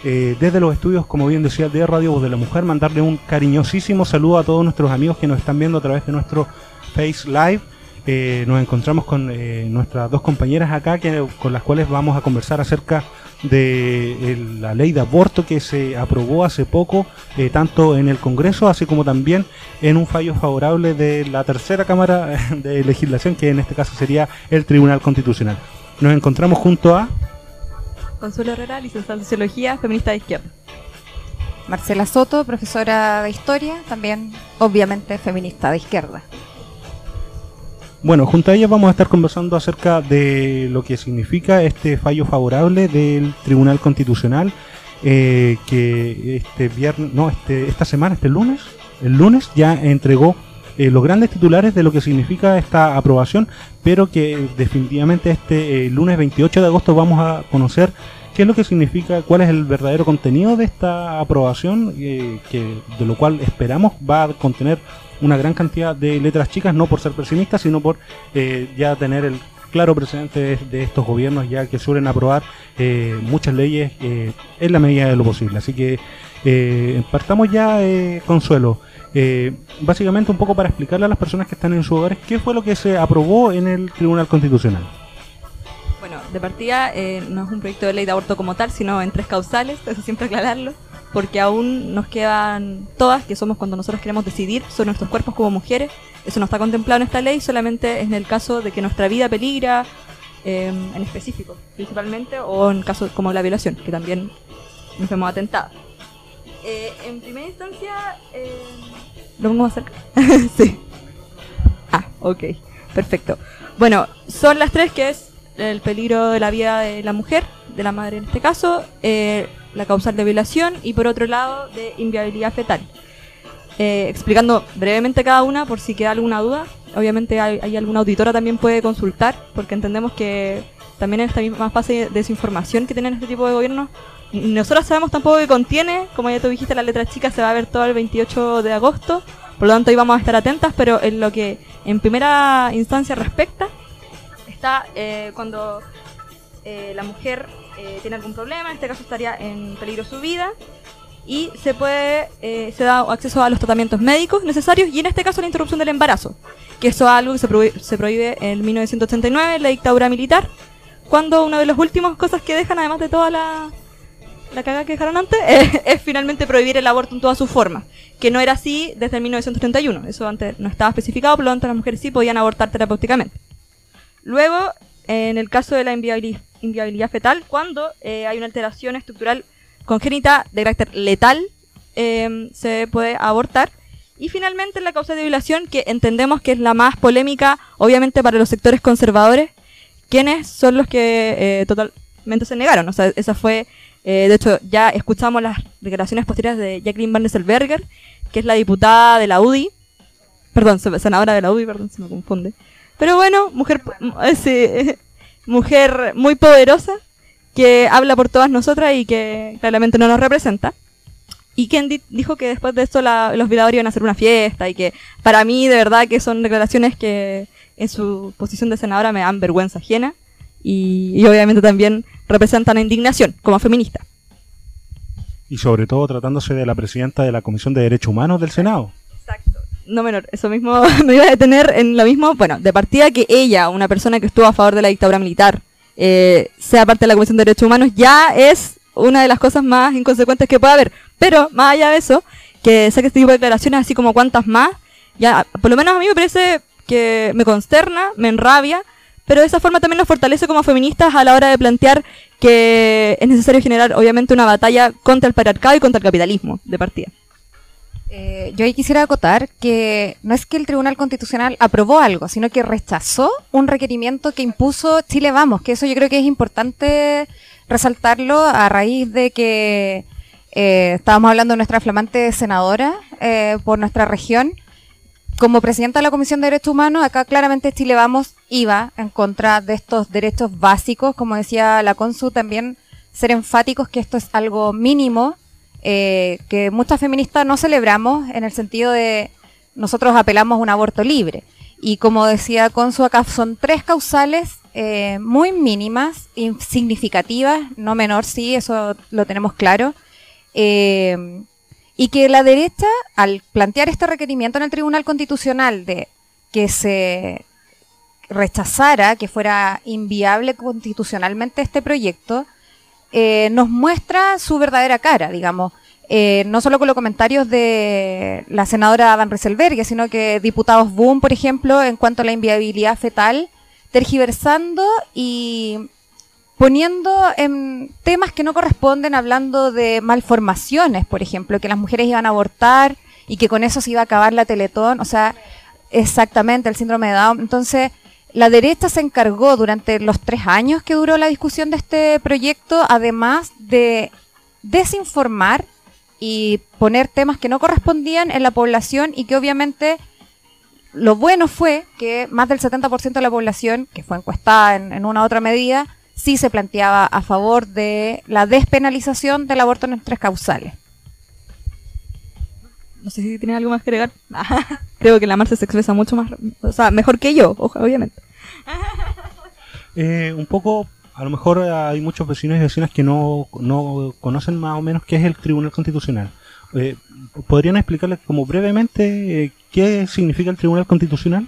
eh, desde los estudios, como bien decía, de Radio Voz de la Mujer, mandarle un cariñosísimo saludo a todos nuestros amigos que nos están viendo a través de nuestro Face Live. Eh, nos encontramos con eh, nuestras dos compañeras acá, que, con las cuales vamos a conversar acerca de el, la ley de aborto que se aprobó hace poco, eh, tanto en el Congreso, así como también en un fallo favorable de la tercera Cámara de Legislación, que en este caso sería el Tribunal Constitucional. Nos encontramos junto a Consuelo Herrera, licenciada en Sociología, feminista de izquierda. Marcela Soto, profesora de Historia, también obviamente feminista de izquierda. Bueno, junto a ellas vamos a estar conversando acerca de lo que significa este fallo favorable del Tribunal Constitucional, eh, que este viernes, no, este, esta semana, este lunes, el lunes ya entregó eh, los grandes titulares de lo que significa esta aprobación, pero que definitivamente este eh, lunes veintiocho de agosto vamos a conocer qué es lo que significa, cuál es el verdadero contenido de esta aprobación, eh, que de lo cual esperamos va a contener una gran cantidad de letras chicas, no por ser pesimistas, sino por eh, ya tener el claro precedente de, de estos gobiernos ya que suelen aprobar eh, muchas leyes eh, en la medida de lo posible. Así que eh, partamos ya, eh, Consuelo. Eh, básicamente un poco para explicarle a las personas que están en sus hogares qué fue lo que se aprobó en el Tribunal Constitucional. Bueno, de partida eh, no es un proyecto de ley de aborto como tal, sino en tres causales, eso siempre aclararlo, porque aún nos quedan todas, que somos cuando nosotros queremos decidir sobre nuestros cuerpos como mujeres. Eso no está contemplado en esta ley, solamente en el caso de que nuestra vida peligra, eh, en específico, principalmente, o en casos como la violación, que también nos vemos atentados. Eh, en primera instancia, eh, ¿lo pongo más cerca? Sí. Ah, ok, perfecto. Bueno, son las tres, que es el peligro de la vida de la mujer, de la madre en este caso, eh, la causal de violación y por otro lado de inviabilidad fetal. Eh, explicando brevemente cada una por si queda alguna duda. Obviamente hay, hay alguna auditora también puede consultar, porque entendemos que también en esta misma fase de desinformación que tienen este tipo de gobiernos, nosotros sabemos tampoco que contiene, como ya tú dijiste, la letra chica se va a ver todo el veintiocho de agosto, por lo tanto ahí vamos a estar atentas, pero en lo que en primera instancia respecta, está eh, cuando eh, la mujer eh, tiene algún problema, en este caso estaría en peligro su vida, y se puede eh, se da acceso a los tratamientos médicos necesarios, y en este caso la interrupción del embarazo, que eso es algo que se prohíbe, se prohíbe en mil novecientos ochenta y nueve, la dictadura militar, cuando una de las últimas cosas que dejan, además de toda la, la cagada que dejaron antes, es, es finalmente prohibir el aborto en todas sus formas, que no era así desde el mil novecientos treinta y uno, eso antes no estaba especificado, por lo tanto las mujeres sí podían abortar terapéuticamente. Luego, en el caso de la inviabilidad, inviabilidad fetal, cuando eh, hay una alteración estructural congénita de carácter letal, eh, se puede abortar. Y finalmente la causa de violación, que entendemos que es la más polémica, obviamente para los sectores conservadores, quienes son los que eh, totalmente se negaron. O sea, esa fue, eh, de hecho, ya escuchamos las declaraciones posteriores de Jacqueline Van Rieselbergher, que es la diputada de la U D I, perdón, senadora de la U D I, perdón, se me confunde. Pero bueno, mujer, eh, mujer muy poderosa, que habla por todas nosotras y que claramente no nos representa. Y quien di- dijo que después de esto la, los violadores iban a hacer una fiesta, y que para mí de verdad que son declaraciones que en su posición de senadora me dan vergüenza ajena, y, y obviamente también representan indignación como feminista. Y sobre todo tratándose de la presidenta de la Comisión de Derechos Humanos del Senado. Exacto. No menor, eso mismo me iba a detener en lo mismo. Bueno, de partida que ella, una persona que estuvo a favor de la dictadura militar, eh, sea parte de la Comisión de Derechos Humanos, ya es una de las cosas más inconsecuentes que puede haber. Pero, más allá de eso, que saque este tipo de declaraciones, así como cuantas más, ya, por lo menos a mí me parece que me consterna, me enrabia, pero de esa forma también nos fortalece como feministas a la hora de plantear que es necesario generar, obviamente, una batalla contra el patriarcado y contra el capitalismo, de partida. Eh, yo ahí quisiera acotar que no es que el Tribunal Constitucional aprobó algo, sino que rechazó un requerimiento que impuso Chile Vamos, que eso yo creo que es importante resaltarlo a raíz de que eh, estábamos hablando de nuestra flamante senadora eh, por nuestra región. Como presidenta de la Comisión de Derechos Humanos, acá claramente Chile Vamos iba en contra de estos derechos básicos, como decía la Consu, también ser enfáticos que esto es algo mínimo, eh, que muchas feministas no celebramos en el sentido de nosotros apelamos a un aborto libre. Y como decía Consu, acá son tres causales eh, muy mínimas, insignificativas, no menor, sí, eso lo tenemos claro. Eh, y que la derecha, al plantear este requerimiento en el Tribunal Constitucional de que se rechazara, que fuera inviable constitucionalmente este proyecto, eh, nos muestra su verdadera cara, digamos. Eh, no solo con los comentarios de la senadora Van Rieselberghe, sino que diputados Boom, por ejemplo, en cuanto a la inviabilidad fetal, tergiversando y poniendo en temas que no corresponden, hablando de malformaciones, por ejemplo, que las mujeres iban a abortar y que con eso se iba a acabar la Teletón, o sea, exactamente, el síndrome de Down. Entonces, la derecha se encargó durante los tres años que duró la discusión de este proyecto, además de desinformar y poner temas que no correspondían en la población, y que obviamente lo bueno fue que más del setenta por ciento de la población, que fue encuestada en, en una u otra medida, sí se planteaba a favor de la despenalización del aborto en tres causales. No sé si tiene algo más que agregar. Creo que la Marce se expresa mucho más, o sea, mejor que yo, obviamente. Eh, un poco, a lo mejor hay muchos vecinos y vecinas que no, no conocen más o menos qué es el Tribunal Constitucional. Eh, ¿Podrían explicarles como brevemente eh, qué significa el Tribunal Constitucional?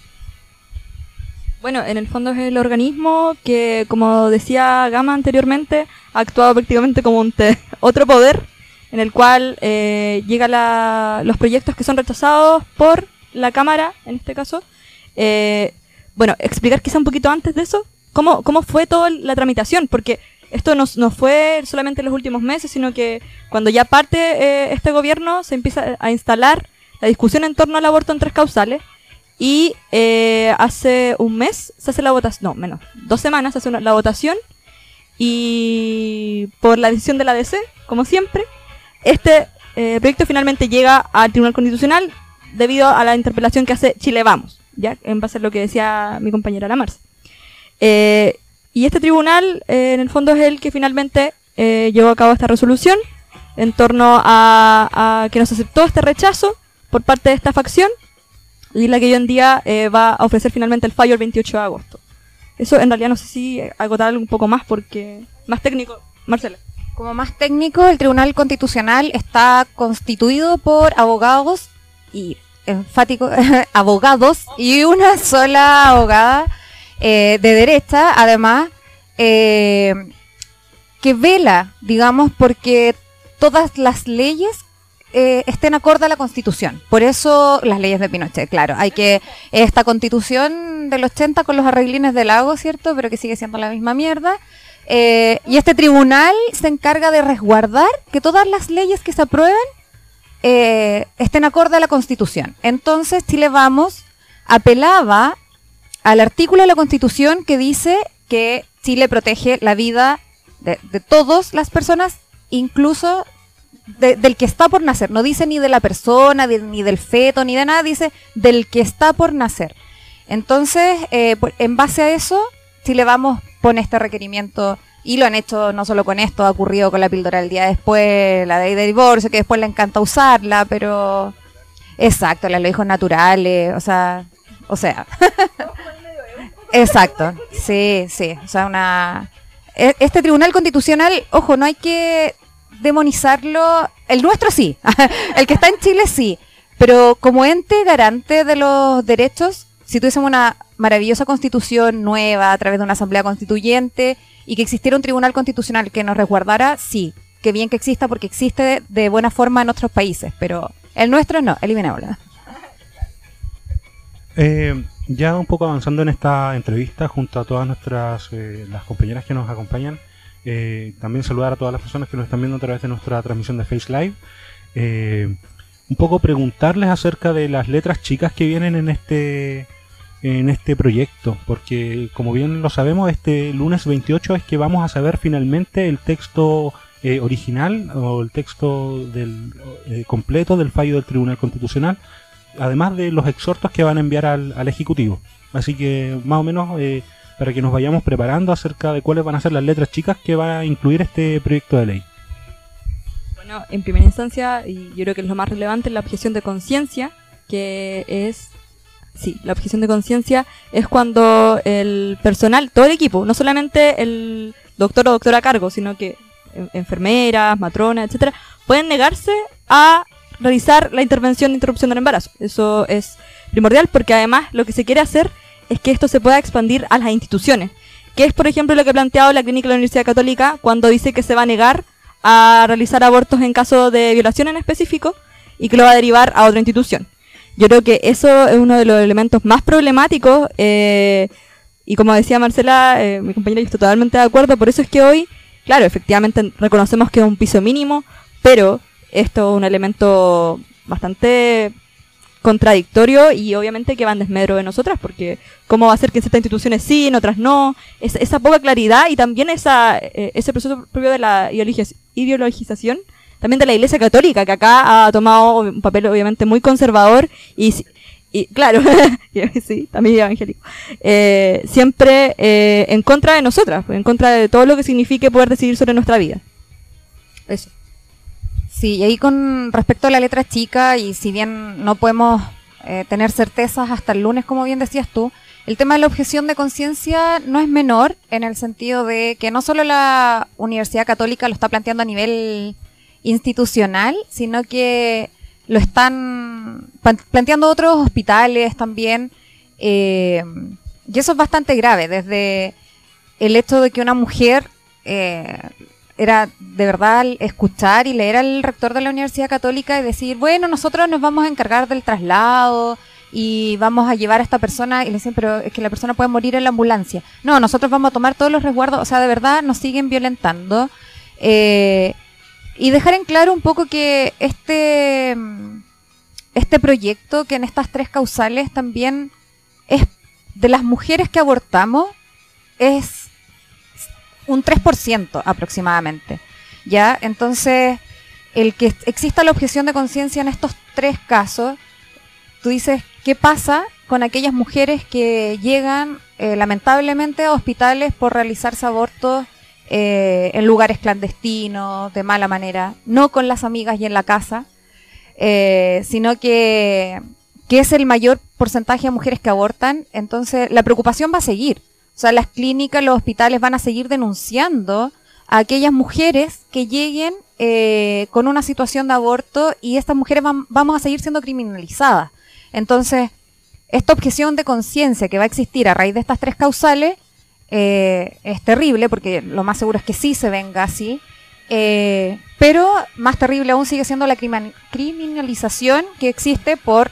Bueno, en el fondo es el organismo que, como decía Gama anteriormente, ha actuado prácticamente como un te- otro poder, en el cual eh, llegan los proyectos que son rechazados por la Cámara, en este caso. Eh, bueno, explicar quizá un poquito antes de eso, cómo, cómo fue toda la tramitación, porque esto no, no fue solamente en los últimos meses, sino que cuando ya parte eh, este gobierno se empieza a instalar la discusión en torno al aborto en tres causales, y eh, hace un mes se hace la votación, no, menos, dos semanas se hace una, la votación, y por la decisión de la D C, como siempre, este eh, proyecto finalmente llega al Tribunal Constitucional debido a la interpelación que hace Chile Vamos, ya en base a lo que decía mi compañera La Marce. Eh, y este tribunal, eh, en el fondo, es el que finalmente eh, llevó a cabo esta resolución en torno a, a que nos aceptó este rechazo por parte de esta facción, y la que hoy en día eh, va a ofrecer finalmente el fallo el veintiocho de agosto. Eso en realidad no sé si agotar un poco más, porque más técnico. Marcela. Como más técnico, el Tribunal Constitucional está constituido por abogados y enfático abogados y una sola abogada eh, de derecha, además, eh, que vela, digamos, porque todas las leyes eh, estén acorde a la Constitución. Por eso las leyes de Pinochet, claro, hay que esta Constitución del ochenta con los arreglines del lago, ¿cierto? Pero que sigue siendo la misma mierda. Eh, y este tribunal se encarga de resguardar que todas las leyes que se aprueben eh, estén acorde a la Constitución. Entonces Chile Vamos apelaba al artículo de la Constitución que dice que Chile protege la vida de, de todas las personas, incluso de, del que está por nacer. No dice ni de la persona, de, ni del feto, ni de nada, dice del que está por nacer. Entonces, eh, en base a eso, Chile Vamos pone este requerimiento, y lo han hecho no solo con esto, ha ocurrido con la píldora del día después, la ley de divorcio, que después le encanta usarla, pero exacto, las hijos naturales, o sea, o sea, exacto, sí, sí, o sea, una, este Tribunal Constitucional, ojo, no hay que demonizarlo, el nuestro sí, el que está en Chile sí, pero como ente garante de los derechos, si tuviésemos una maravillosa constitución nueva a través de una asamblea constituyente y que existiera un tribunal constitucional que nos resguardara, sí, qué bien que exista, porque existe de, de buena forma en otros países, pero el nuestro no, eliminémoslo. Eh, ya un poco avanzando en esta entrevista junto a todas nuestras eh, las compañeras que nos acompañan, eh, también saludar a todas las personas que nos están viendo a través de nuestra transmisión de Face Live. Eh, un poco preguntarles acerca de las letras chicas que vienen en este en este proyecto, porque como bien lo sabemos, este lunes veintiocho es que vamos a saber finalmente el texto eh, original o el texto del eh, completo del fallo del Tribunal Constitucional, además de los exhortos que van a enviar al, al Ejecutivo. Así que más o menos eh, para que nos vayamos preparando acerca de cuáles van a ser las letras chicas que va a incluir este proyecto de ley. Bueno, en primera instancia, y yo creo que es lo más relevante, la objeción de conciencia, que es Sí, la objeción de conciencia es cuando el personal, todo el equipo, no solamente el doctor o doctora a cargo, sino que enfermeras, matronas, etcétera, pueden negarse a realizar la intervención de interrupción del embarazo. Eso es primordial porque además lo que se quiere hacer es que esto se pueda expandir a las instituciones, que es por ejemplo lo que ha planteado la clínica de la Universidad Católica cuando dice que se va a negar a realizar abortos en caso de violación en específico y que lo va a derivar a otra institución. Yo creo que eso es uno de los elementos más problemáticos eh, y como decía Marcela, eh, mi compañera, yo estoy totalmente de acuerdo. Por eso es que hoy, claro, efectivamente reconocemos que es un piso mínimo, pero esto es un elemento bastante contradictorio y obviamente que va en desmedro de nosotras, porque cómo va a ser que en ciertas instituciones sí, en otras no, es, esa poca claridad y también esa eh, ese proceso propio de la ideologiz- ideologización también de la Iglesia Católica, que acá ha tomado un papel obviamente muy conservador y, y claro, sí, también evangélico, eh, siempre eh, en contra de nosotras, en contra de todo lo que signifique poder decidir sobre nuestra vida. Eso. Sí, y ahí con respecto a la letra chica, y si bien no podemos eh, tener certezas hasta el lunes, como bien decías tú, el tema de la objeción de conciencia no es menor en el sentido de que no solo la Universidad Católica lo está planteando a nivel institucional, sino que lo están planteando otros hospitales también, eh, y eso es bastante grave, desde el hecho de que una mujer eh, era de verdad escuchar y leer al rector de la Universidad Católica y decir, bueno, nosotros nos vamos a encargar del traslado y vamos a llevar a esta persona, y le dicen, pero es que la persona puede morir en la ambulancia. No, nosotros vamos a tomar todos los resguardos, o sea, de verdad nos siguen violentando. Eh, y dejar en claro un poco que este, este proyecto, que en estas tres causales también es de las mujeres que abortamos, es un tres por ciento aproximadamente, ¿ya? Entonces, el que exista la objeción de conciencia en estos tres casos, tú dices, ¿qué pasa con aquellas mujeres que llegan eh, lamentablemente a hospitales por realizarse abortos eh, en lugares clandestinos, de mala manera, no con las amigas y en la casa, eh, sino que, que es el mayor porcentaje de mujeres que abortan? Entonces, la preocupación va a seguir. O sea, las clínicas, los hospitales van a seguir denunciando a aquellas mujeres que lleguen eh, con una situación de aborto, y estas mujeres van, vamos a seguir siendo criminalizadas. Entonces, esta objeción de conciencia que va a existir a raíz de estas tres causales eh, es terrible, porque lo más seguro es que sí se venga así, eh, pero más terrible aún sigue siendo la crimin- criminalización que existe por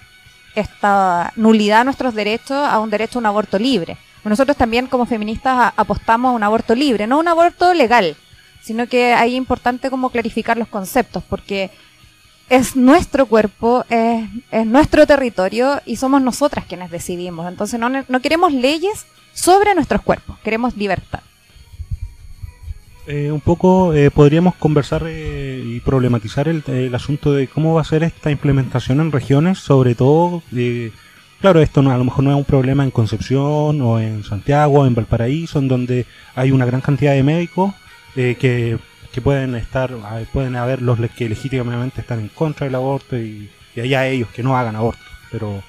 esta nulidad de nuestros derechos a un derecho a un aborto libre. Nosotros también como feministas a, apostamos a un aborto libre, no un aborto legal, sino que ahí es importante como clarificar los conceptos, porque es nuestro cuerpo, es, es nuestro territorio y somos nosotras quienes decidimos. Entonces no, no queremos leyes sobre nuestros cuerpos, queremos libertad. Eh, un poco eh, podríamos conversar eh, y problematizar el, el asunto de cómo va a ser esta implementación en regiones, sobre todo... Eh, Claro, esto no, a lo mejor no es un problema en Concepción o en Santiago o en Valparaíso, en donde hay una gran cantidad de médicos eh, que, que pueden estar, pueden haber los que legítimamente están en contra del aborto, y, y allá ellos que no hagan aborto. Pero,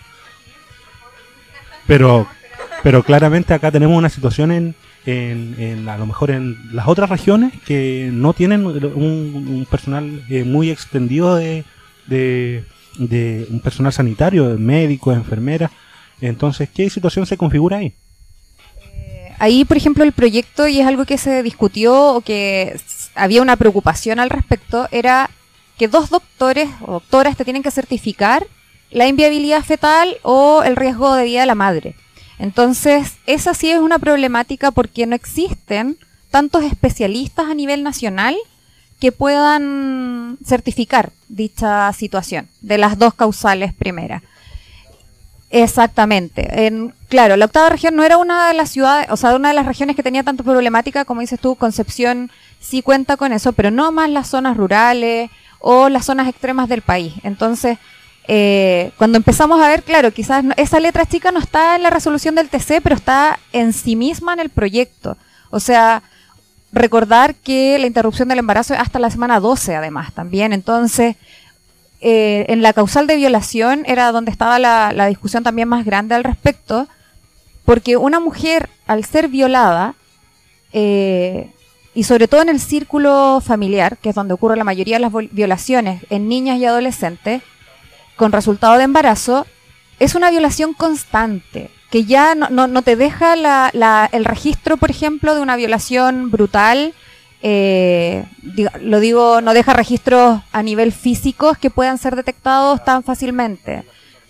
pero, pero claramente acá tenemos una situación en, en, en a lo mejor en las otras regiones que no tienen un, un personal eh, muy extendido de, de de un personal sanitario, médicos, enfermeras. Entonces, ¿qué situación se configura ahí? Eh, ahí, por ejemplo, el proyecto, y es algo que se discutió o que había una preocupación al respecto, era que dos doctores o doctoras te tienen que certificar la inviabilidad fetal o el riesgo de vida de la madre. Entonces, esa sí es una problemática porque no existen tantos especialistas a nivel nacional que puedan certificar dicha situación de las dos causales primeras. Exactamente. En, claro, la octava región no era una de las ciudades, o sea, una de las regiones que tenía tanta problemática, como dices tú. Concepción sí cuenta con eso, pero no más las zonas rurales o las zonas extremas del país. Entonces, eh, cuando empezamos a ver, claro, quizás no, esa letra chica no está en la resolución del T C, pero está en sí misma en el proyecto. O sea, recordar que la interrupción del embarazo es hasta la semana doce, además, también. Entonces, eh, en la causal de violación era donde estaba la, la discusión también más grande al respecto, porque una mujer, al ser violada, eh, y sobre todo en el círculo familiar, que es donde ocurre la mayoría de las violaciones en niñas y adolescentes, con resultado de embarazo, es una violación constante, que ya no, no, no te deja la, la, el registro, por ejemplo, de una violación brutal. Eh, digo, lo digo, no deja registros a nivel físicos que puedan ser detectados tan fácilmente.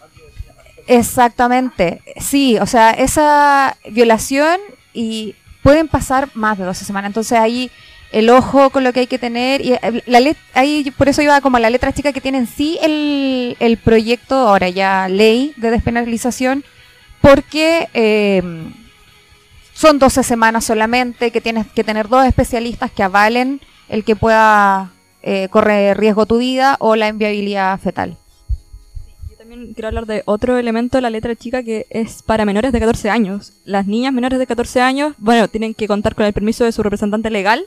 Exactamente, sí, o sea, esa violación y pueden pasar más de doce semanas, entonces ahí el ojo con lo que hay que tener, y la let, ahí por eso iba como la letra chica que tiene en sí el, el proyecto, ahora ya ley de despenalización, porque eh, son doce semanas solamente, que tienes que tener dos especialistas que avalen el que pueda eh, correr riesgo tu vida o la inviabilidad fetal. Yo también quiero hablar de otro elemento de la letra chica que es para menores de catorce años. Las niñas menores de catorce años, bueno, tienen que contar con el permiso de su representante legal.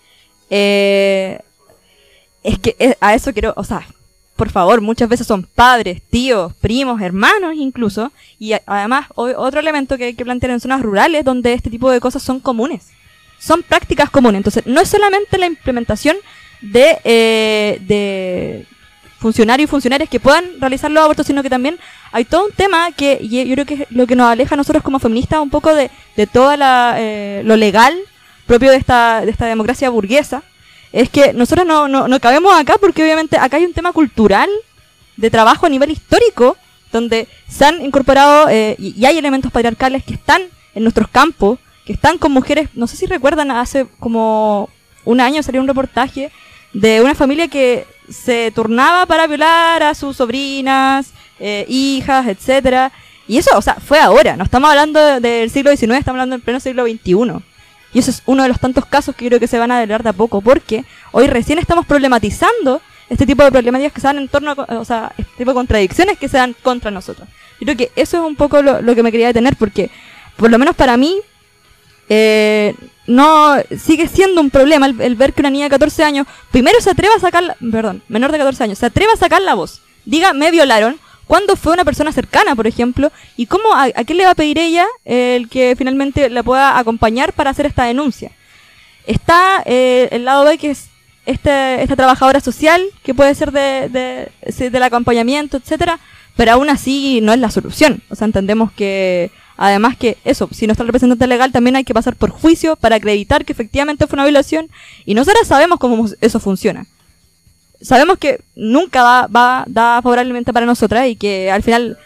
Eh, es que eh, a eso quiero, o sea, por favor, muchas veces son padres, tíos, primos, hermanos incluso, y a, además o, otro elemento que hay que plantear en zonas rurales donde este tipo de cosas son comunes, son prácticas comunes, entonces no es solamente la implementación de, eh, de funcionarios y funcionarias que puedan realizar los abortos, sino que también hay todo un tema que y yo creo que es lo que nos aleja a nosotros como feministas un poco de, de toda la, eh, lo legal propio de esta, de esta democracia burguesa, es que nosotros no, no, no cabemos acá porque obviamente acá hay un tema cultural de trabajo a nivel histórico donde se han incorporado eh, y, y hay elementos patriarcales que están en nuestros campos, que están con mujeres, no sé si recuerdan, hace como un año salió un reportaje de una familia que se turnaba para violar a sus sobrinas, eh, hijas, etcétera, y eso, o sea, fue ahora, no estamos hablando del siglo diecinueve, estamos hablando del pleno siglo veintiuno. Y eso es uno de los tantos casos que creo que se van a develar de a poco, porque hoy recién estamos problematizando este tipo de problemáticas que se dan en torno a, o sea, este tipo de contradicciones que se dan contra nosotros. Yo creo que eso es un poco lo, lo que me quería detener, porque por lo menos para mí eh, no sigue siendo un problema el, el ver que una niña de catorce años primero se atreva a sacar, la, perdón, menor de catorce años, se atreva a sacar la voz, diga me violaron, cuando fue una persona cercana, por ejemplo, y cómo a, a qué le va a pedir ella eh, el que finalmente la pueda acompañar para hacer esta denuncia. Está eh, el lado B, que es este, esta trabajadora social, que puede ser de, de, del acompañamiento, etcétera, pero aún así no es la solución. O sea, entendemos que, además que eso, si no está el representante legal, también hay que pasar por juicio para acreditar que efectivamente fue una violación, y nosotros sabemos cómo eso funciona. Sabemos que nunca va, va da favorablemente para nosotras y que al final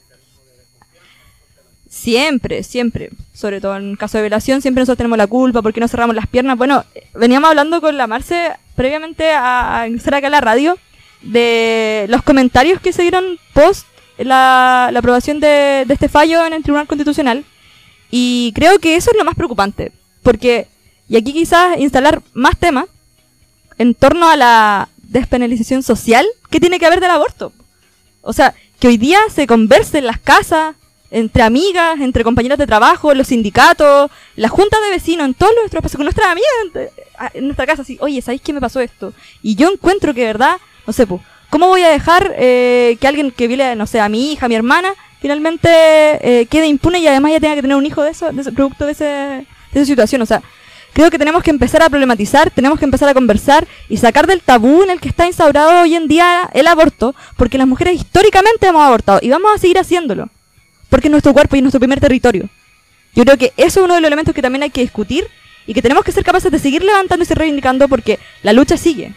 siempre, siempre, sobre todo en caso de violación, siempre nosotros tenemos la culpa porque no cerramos las piernas. Bueno, veníamos hablando con la Marce previamente a, a ingresar acá a la radio de los comentarios que se dieron post la, la aprobación de, de este fallo en el Tribunal Constitucional, y creo que eso es lo más preocupante, porque, y aquí quizás instalar más temas en torno a la despenalización social que tiene que haber del aborto. O sea, que hoy día se converse en las casas, entre amigas, entre compañeras de trabajo, en los sindicatos, las juntas de vecinos, en todos nuestros espacios, con nuestras amigas en, en nuestra casa, así, oye, ¿sabéis qué me pasó esto? Y yo encuentro que de verdad, no sé, pues, ¿cómo voy a dejar eh, que alguien que viole, no sé, a mi hija, a mi hermana, finalmente eh, quede impune y además ya tenga que tener un hijo de eso, de ese producto de, ese, de esa situación? O sea, creo que tenemos que empezar a problematizar, tenemos que empezar a conversar y sacar del tabú en el que está instaurado hoy en día el aborto, porque las mujeres históricamente hemos abortado y vamos a seguir haciéndolo, porque es nuestro cuerpo y es nuestro primer territorio. Yo creo que eso es uno de los elementos que también hay que discutir y que tenemos que ser capaces de seguir levantando y seguir reivindicando, porque la lucha sigue.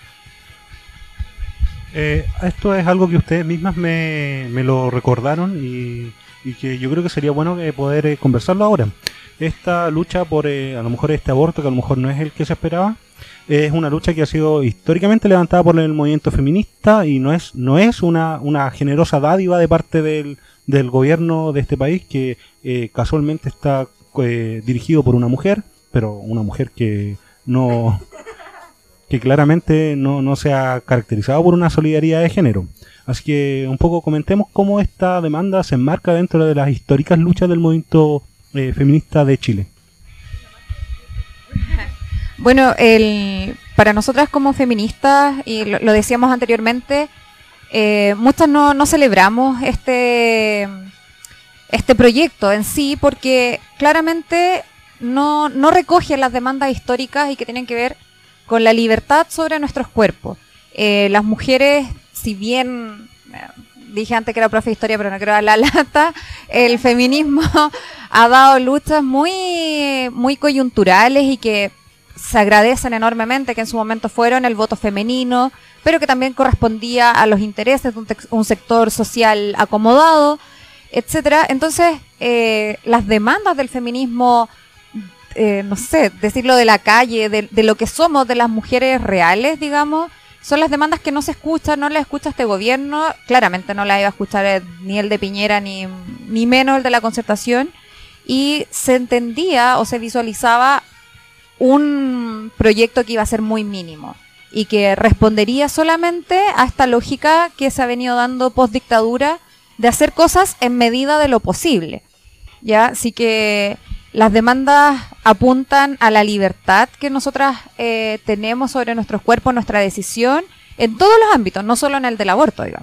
Eh, esto es algo que ustedes mismas me, me lo recordaron y, y que yo creo que sería bueno que poder eh, conversarlo ahora. Esta lucha por eh, a lo mejor este aborto, que a lo mejor no es el que se esperaba, es una lucha que ha sido históricamente levantada por el movimiento feminista y no es no es una, una generosa dádiva de parte del, del gobierno de este país, que eh, casualmente está eh, dirigido por una mujer, pero una mujer que no que claramente no, no se ha caracterizado por una solidaridad de género. Así que un poco comentemos cómo esta demanda se enmarca dentro de las históricas luchas del movimiento eh, feminista de Chile. Bueno, el, para nosotras como feministas, y lo, lo decíamos anteriormente, eh, muchas no, no celebramos este, este proyecto en sí porque claramente no, no recoge las demandas históricas y que tienen que ver con la libertad sobre nuestros cuerpos. Eh, las mujeres, si bien, eh, dije antes que era profe de historia, pero no quiero dar la lata, el feminismo ha dado luchas muy, muy coyunturales y que se agradecen enormemente, que en su momento fueron el voto femenino, pero que también correspondía a los intereses de un, un sector social acomodado, etcétera. Entonces, eh, las demandas del feminismo, eh, no sé, decirlo de la calle, de, de lo que somos, de las mujeres reales, digamos, son las demandas que no se escuchan, no las escucha este gobierno, claramente no las iba a escuchar eh, ni el de Piñera, ni, ni menos el de la Concertación, y se entendía o se visualizaba un proyecto que iba a ser muy mínimo y que respondería solamente a esta lógica que se ha venido dando post dictadura de hacer cosas en medida de lo posible, ¿ya? Así que las demandas apuntan a la libertad que nosotras eh, tenemos sobre nuestros cuerpos, nuestra decisión, en todos los ámbitos, no solo en el del aborto, digamos.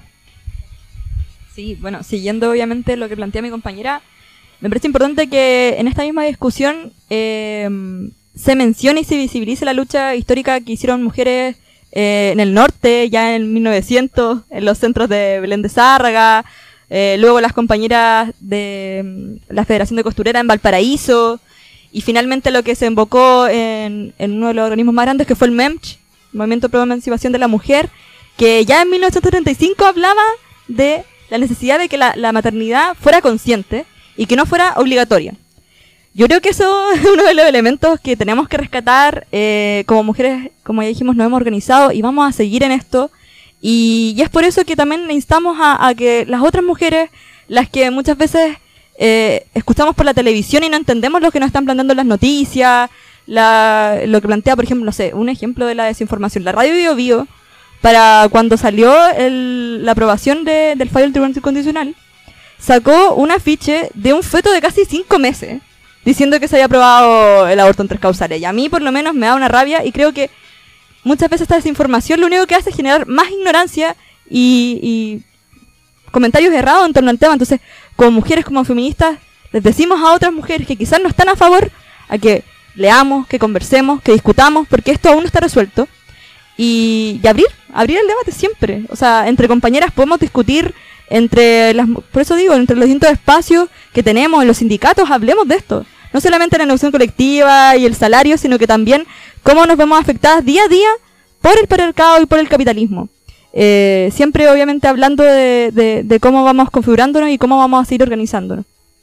Sí, bueno, siguiendo obviamente lo que plantea mi compañera, me parece importante que en esta misma discusión eh, se mencione y se visibilice la lucha histórica que hicieron mujeres eh, en el norte, ya en mil novecientos, en los centros de Belén de Zárraga, eh, luego las compañeras de mm, la Federación de Costurera en Valparaíso, y finalmente lo que se invocó en, en uno de los organismos más grandes, que fue el MEMCH, el Movimiento Pro Emancipación de la Mujer, que ya en mil novecientos treinta y cinco hablaba de la necesidad de que la, la maternidad fuera consciente y que no fuera obligatoria. Yo creo que eso es uno de los elementos que tenemos que rescatar. Eh, como mujeres, como ya dijimos, nos hemos organizado y vamos a seguir en esto. Y, y es por eso que también instamos a, a que las otras mujeres, las que muchas veces eh, escuchamos por la televisión y no entendemos lo que nos están planteando las noticias, la, lo que plantea, por ejemplo, no sé, un ejemplo de la desinformación. La radio Bio Bio, para cuando salió el, la aprobación de, del fallo del Tribunal Constitucional, sacó un afiche de un feto de casi cinco meses diciendo que se había aprobado el aborto en tres causales. Y a mí por lo menos me da una rabia y creo que muchas veces esta desinformación lo único que hace es generar más ignorancia y, y comentarios errados en torno al tema. Entonces, como mujeres, como feministas, les decimos a otras mujeres que quizás no están a favor a que leamos, que conversemos, que discutamos, porque esto aún no está resuelto. Y, y abrir, abrir el debate siempre. O sea, entre compañeras podemos discutir, entre las, por eso digo, entre los distintos espacios que tenemos, en los sindicatos, hablemos de esto. No solamente la negociación colectiva y el salario, sino que también cómo nos vemos afectadas día a día por el patriarcado y por el capitalismo. Eh, siempre, obviamente, hablando de, de, de cómo vamos configurándonos y cómo vamos a seguir organizándonos.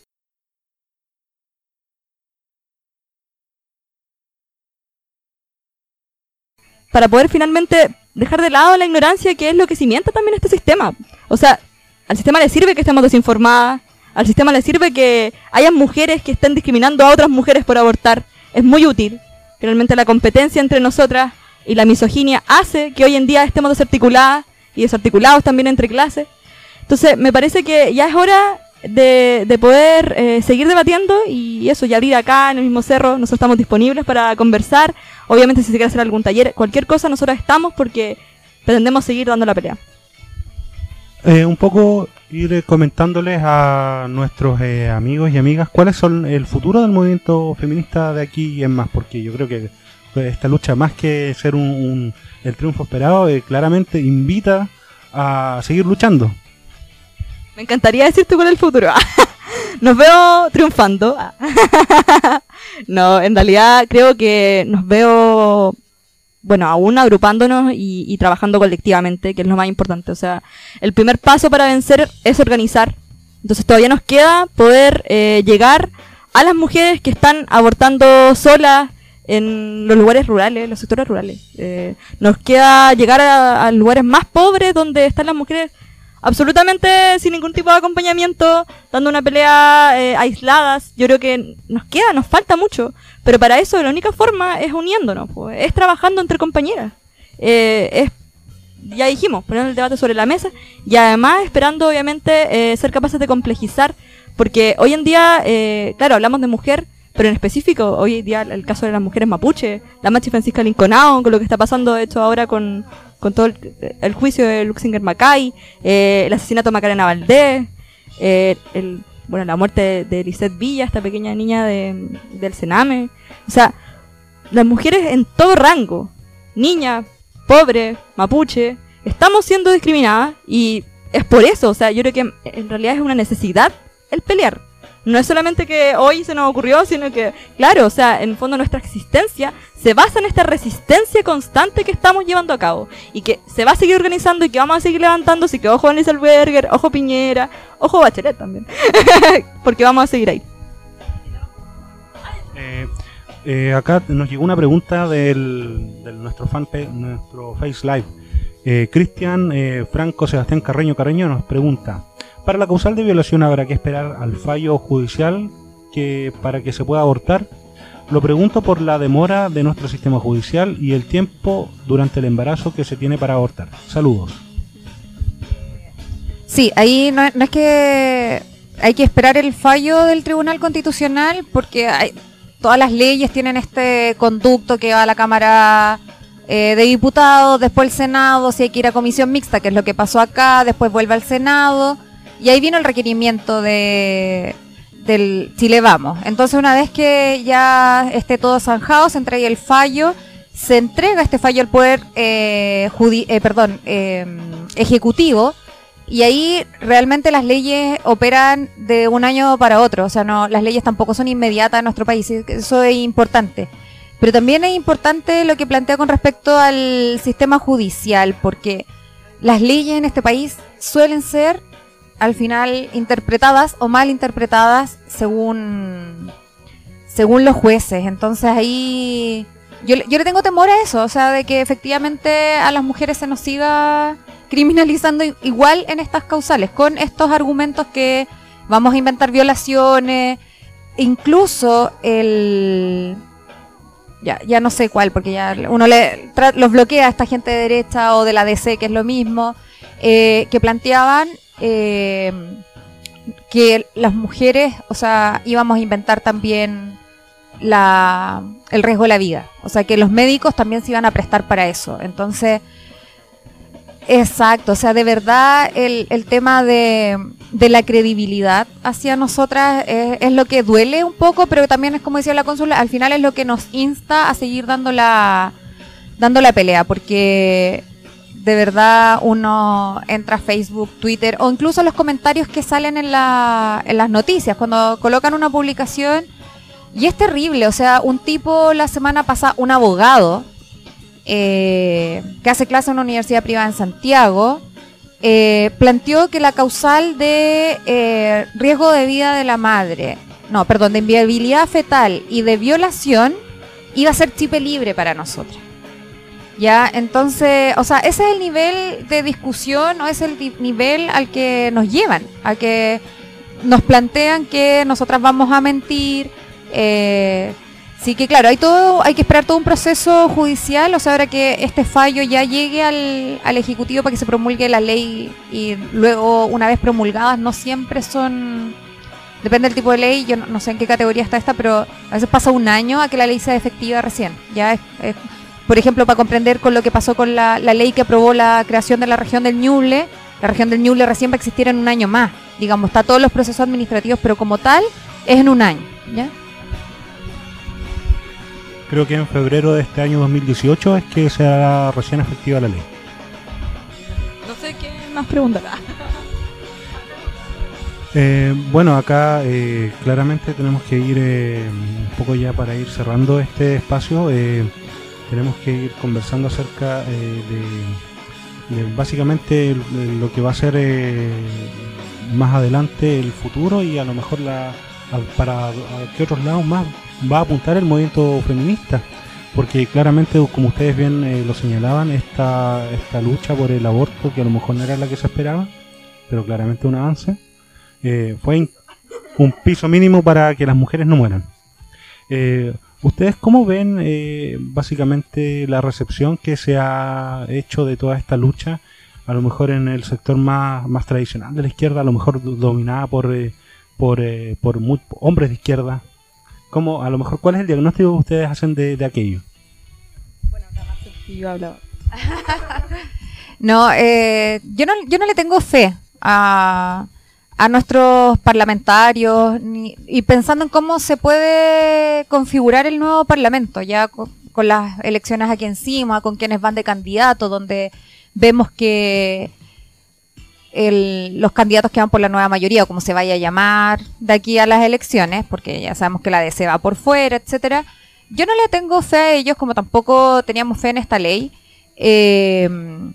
Para poder finalmente dejar de lado la ignorancia, que es lo que cimienta también este sistema. O sea, al sistema le sirve que estemos desinformadas, al sistema le sirve que hayan mujeres que estén discriminando a otras mujeres por abortar. Es muy útil. Finalmente la competencia entre nosotras y la misoginia hace que hoy en día estemos desarticuladas y desarticulados también entre clases. Entonces me parece que ya es hora de, de poder eh, seguir debatiendo y eso, ya abrir acá en el mismo cerro. Nosotros estamos disponibles para conversar. Obviamente si se quiere hacer algún taller, cualquier cosa, nosotros estamos porque pretendemos seguir dando la pelea. Eh, un poco ir comentándoles a nuestros eh, amigos y amigas cuáles son el futuro del movimiento feminista de aquí y en más, porque yo creo que esta lucha, más que ser un, un el triunfo esperado, eh, claramente invita a seguir luchando. Me encantaría decirte cuál es el futuro. Nos veo triunfando. No, en realidad creo que nos veo, bueno, aún agrupándonos y, y trabajando colectivamente, que es lo más importante. O sea, el primer paso para vencer es organizar. Entonces todavía nos queda poder eh, llegar a las mujeres que están abortando solas en los lugares rurales, los sectores rurales. Eh, nos queda llegar a, a lugares más pobres donde están las mujeres absolutamente sin ningún tipo de acompañamiento, dando una pelea eh, aisladas. Yo creo que nos queda, nos falta mucho, pero para eso la única forma es uniéndonos, pues, es trabajando entre compañeras, eh, es, ya dijimos, poner el debate sobre la mesa y además esperando obviamente eh, ser capaces de complejizar, porque hoy en día, eh, claro, hablamos de mujer, pero en específico, hoy en día el caso de las mujeres mapuche, la Machi Francisca Linconao, con lo que está pasando de hecho ahora con, con todo el, el juicio de Luxinger Macay, eh, el asesinato de Macarena Valdés, eh, el, bueno, la muerte de, de Lisette Villa, esta pequeña niña de, del Sename. O sea, las mujeres en todo rango, niña, pobre, mapuche, estamos siendo discriminadas y es por eso, o sea, yo creo que en realidad es una necesidad el pelear. No es solamente que hoy se nos ocurrió, sino que, claro, o sea, en el fondo nuestra existencia se basa en esta resistencia constante que estamos llevando a cabo y que se va a seguir organizando y que vamos a seguir levantando, así que ojo Vanessa Alberger, ojo Piñera, ojo Bachelet también, porque vamos a seguir ahí. Eh, eh, acá nos llegó una pregunta del, del nuestro fanpage, nuestro Face Live. Eh, Cristian eh, Franco Sebastián Carreño Carreño nos pregunta: para la causal de violación habrá que esperar al fallo judicial que para que se pueda abortar. Lo pregunto por la demora de nuestro sistema judicial y el tiempo durante el embarazo que se tiene para abortar. Saludos. Sí, ahí no, no es que hay que esperar el fallo del Tribunal Constitucional porque hay, todas las leyes tienen este conducto que va a la Cámara eh, de Diputados, después el Senado, si hay que ir a comisión mixta, que es lo que pasó acá, después vuelve al Senado. Y ahí vino el requerimiento de del Chile Vamos. Entonces, una vez que ya esté todo zanjado, se entrega el fallo, se entrega este fallo al Poder eh, judi eh, perdón, eh, Ejecutivo, y ahí realmente las leyes operan de un año para otro. O sea, no, las leyes tampoco son inmediatas en nuestro país, eso es importante. Pero también es importante lo que plantea con respecto al sistema judicial, porque las leyes en este país suelen ser al final interpretadas o mal interpretadas según según los jueces. Entonces ahí yo, yo le tengo temor a eso, o sea, de que efectivamente a las mujeres se nos siga criminalizando igual en estas causales, con estos argumentos que vamos a inventar violaciones, incluso el ya ya no sé cuál, porque ya uno le los bloquea a esta gente de derecha o de la D C, que es lo mismo, eh, que planteaban Eh, que las mujeres, o sea, íbamos a inventar también la, el riesgo de la vida, o sea, que los médicos también se iban a prestar para eso. Entonces, exacto, o sea, de verdad el, el tema de, de la credibilidad hacia nosotras es, es lo que duele un poco, pero también es como decía la cónsula, al final es lo que nos insta a seguir dando la, dando la pelea, porque de verdad uno entra a Facebook, Twitter o incluso los comentarios que salen en, la, en las noticias cuando colocan una publicación y es terrible. O sea, un tipo la semana pasada, un abogado eh, que hace clase en una universidad privada en Santiago, eh, planteó que la causal de eh, riesgo de vida de la madre, no, perdón, de inviabilidad fetal y de violación iba a ser chip libre para nosotros. Ya, entonces, o sea, ese es el nivel de discusión, o es el di- nivel al que nos llevan, a que nos plantean que nosotras vamos a mentir. Eh, sí que claro, hay todo, hay que esperar todo un proceso judicial, o sea, ahora que este fallo ya llegue al, al Ejecutivo para que se promulgue la ley y luego, una vez promulgadas, no siempre son, depende del tipo de ley, yo no, no sé en qué categoría está esta, pero a veces pasa un año a que la ley sea efectiva recién, ya es... es por ejemplo, para comprender con lo que pasó con la, la ley que aprobó la creación de la región del Ñuble, la región del Ñuble recién va a existir en un año más. Digamos, está todos los procesos administrativos, pero como tal, es en un año. ¿Ya? Creo que en febrero de este año dos mil dieciocho es que se hará recién efectiva la ley. No sé qué más preguntará. Eh, bueno, acá eh, claramente tenemos que ir eh, un poco ya para ir cerrando este espacio. Eh, tenemos que ir conversando acerca eh, de, de básicamente lo que va a ser eh, más adelante el futuro y a lo mejor la a, para a qué otros lados más va a apuntar el movimiento feminista, porque claramente, como ustedes bien eh, lo señalaban, esta, esta lucha por el aborto, que a lo mejor no era la que se esperaba, pero claramente un avance, eh, fue un piso mínimo para que las mujeres no mueran. Eh, ¿Ustedes cómo ven eh, básicamente la recepción que se ha hecho de toda esta lucha, a lo mejor en el sector más, más tradicional de la izquierda, a lo mejor dominada por, eh, por, eh, por muy, hombres de izquierda? ¿Cómo, a lo mejor, cuál es el diagnóstico que ustedes hacen de, de aquello? Bueno, nada más sencillo hablo. No, eh, yo no, yo no le tengo fe a, a nuestros parlamentarios ni, y pensando en cómo se puede configurar el nuevo parlamento, ya con, con las elecciones aquí encima, con quienes van de candidato, donde vemos que el, los candidatos que van por la nueva mayoría, o como se vaya a llamar de aquí a las elecciones, porque ya sabemos que la D C va por fuera, etcétera. Yo no le tengo fe a ellos, como tampoco teníamos fe en esta ley. Eh,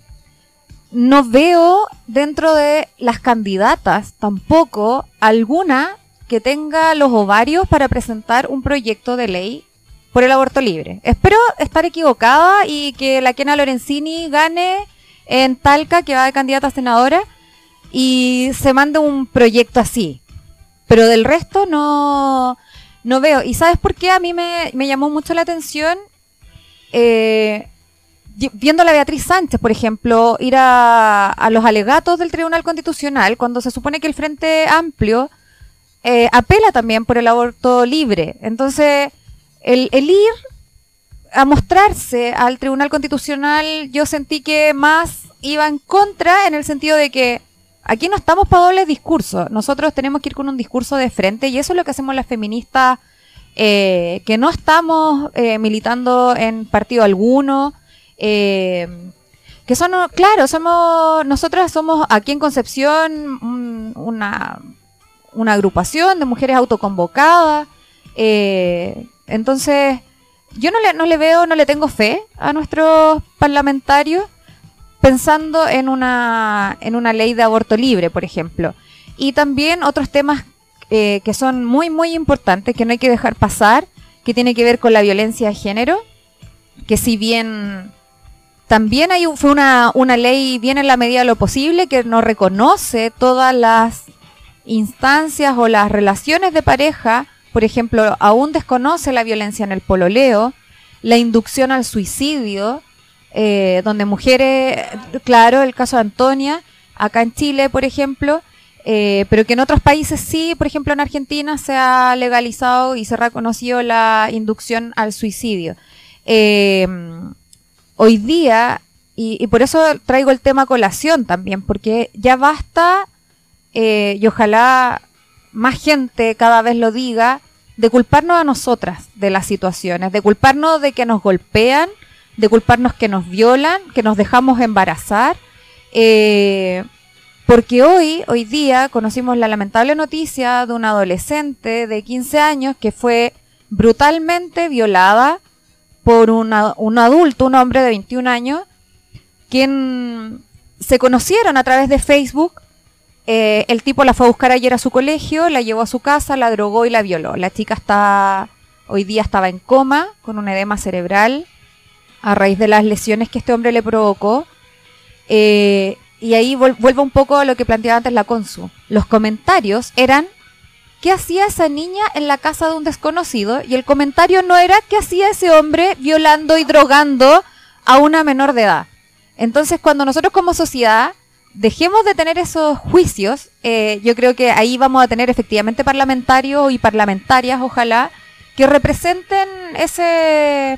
no veo dentro de las candidatas tampoco alguna que tenga los ovarios para presentar un proyecto de ley por el aborto libre. Espero estar equivocada y que la Kena Lorenzini gane en Talca, que va de candidata a senadora, y se mande un proyecto así. Pero del resto no, no veo. ¿Y sabes por qué? A mí me, me llamó mucho la atención, eh, viendo a la Beatriz Sánchez, por ejemplo, ir a, a los alegatos del Tribunal Constitucional, cuando se supone que el Frente Amplio eh, apela también por el aborto libre. Entonces, el, el ir a mostrarse al Tribunal Constitucional, yo sentí que más iba en contra, en el sentido de que aquí no estamos para dobles discursos. Nosotros tenemos que ir con un discurso de frente, y eso es lo que hacemos las feministas, eh, que no estamos eh, militando en partido alguno, eh, que son, claro, somos nosotras somos aquí en Concepción un, una, una agrupación de mujeres autoconvocadas, eh, entonces yo no le, no le veo, no le tengo fe a nuestros parlamentarios pensando en una en una ley de aborto libre, por ejemplo. Y también otros temas eh, que son muy, muy importantes, que no hay que dejar pasar, que tiene que ver con la violencia de género, que si bien también hay fue una, una ley bien en la medida de lo posible, que no reconoce todas las instancias o las relaciones de pareja, por ejemplo, aún desconoce la violencia en el pololeo, la inducción al suicidio, Eh, donde mujeres, claro, el caso de Antonia, acá en Chile, por ejemplo, eh, pero que en otros países sí, por ejemplo en Argentina se ha legalizado y se ha reconocido la inducción al suicidio. Eh, hoy día, y, y por eso traigo el tema a colación también, porque ya basta, eh, y ojalá más gente cada vez lo diga, de culparnos a nosotras de las situaciones, de culparnos de que nos golpean, de culparnos que nos violan, que nos dejamos embarazar, eh, porque hoy, hoy día conocimos la lamentable noticia de una adolescente de quince años que fue brutalmente violada por una, un adulto, un hombre de veintiún años, quien se conocieron a través de Facebook. Eh, el tipo la fue a buscar ayer a su colegio, la llevó a su casa, la drogó y la violó. La chica está, hoy día estaba en coma, con un edema cerebral, a raíz de las lesiones que este hombre le provocó. Eh, y ahí vol- vuelvo un poco a lo que planteaba antes la Consu. Los comentarios eran, ¿qué hacía esa niña en la casa de un desconocido? Y el comentario no era, ¿qué hacía ese hombre violando y drogando a una menor de edad? Entonces, cuando nosotros como sociedad dejemos de tener esos juicios, eh, yo creo que ahí vamos a tener efectivamente parlamentarios y parlamentarias, ojalá, que representen ese...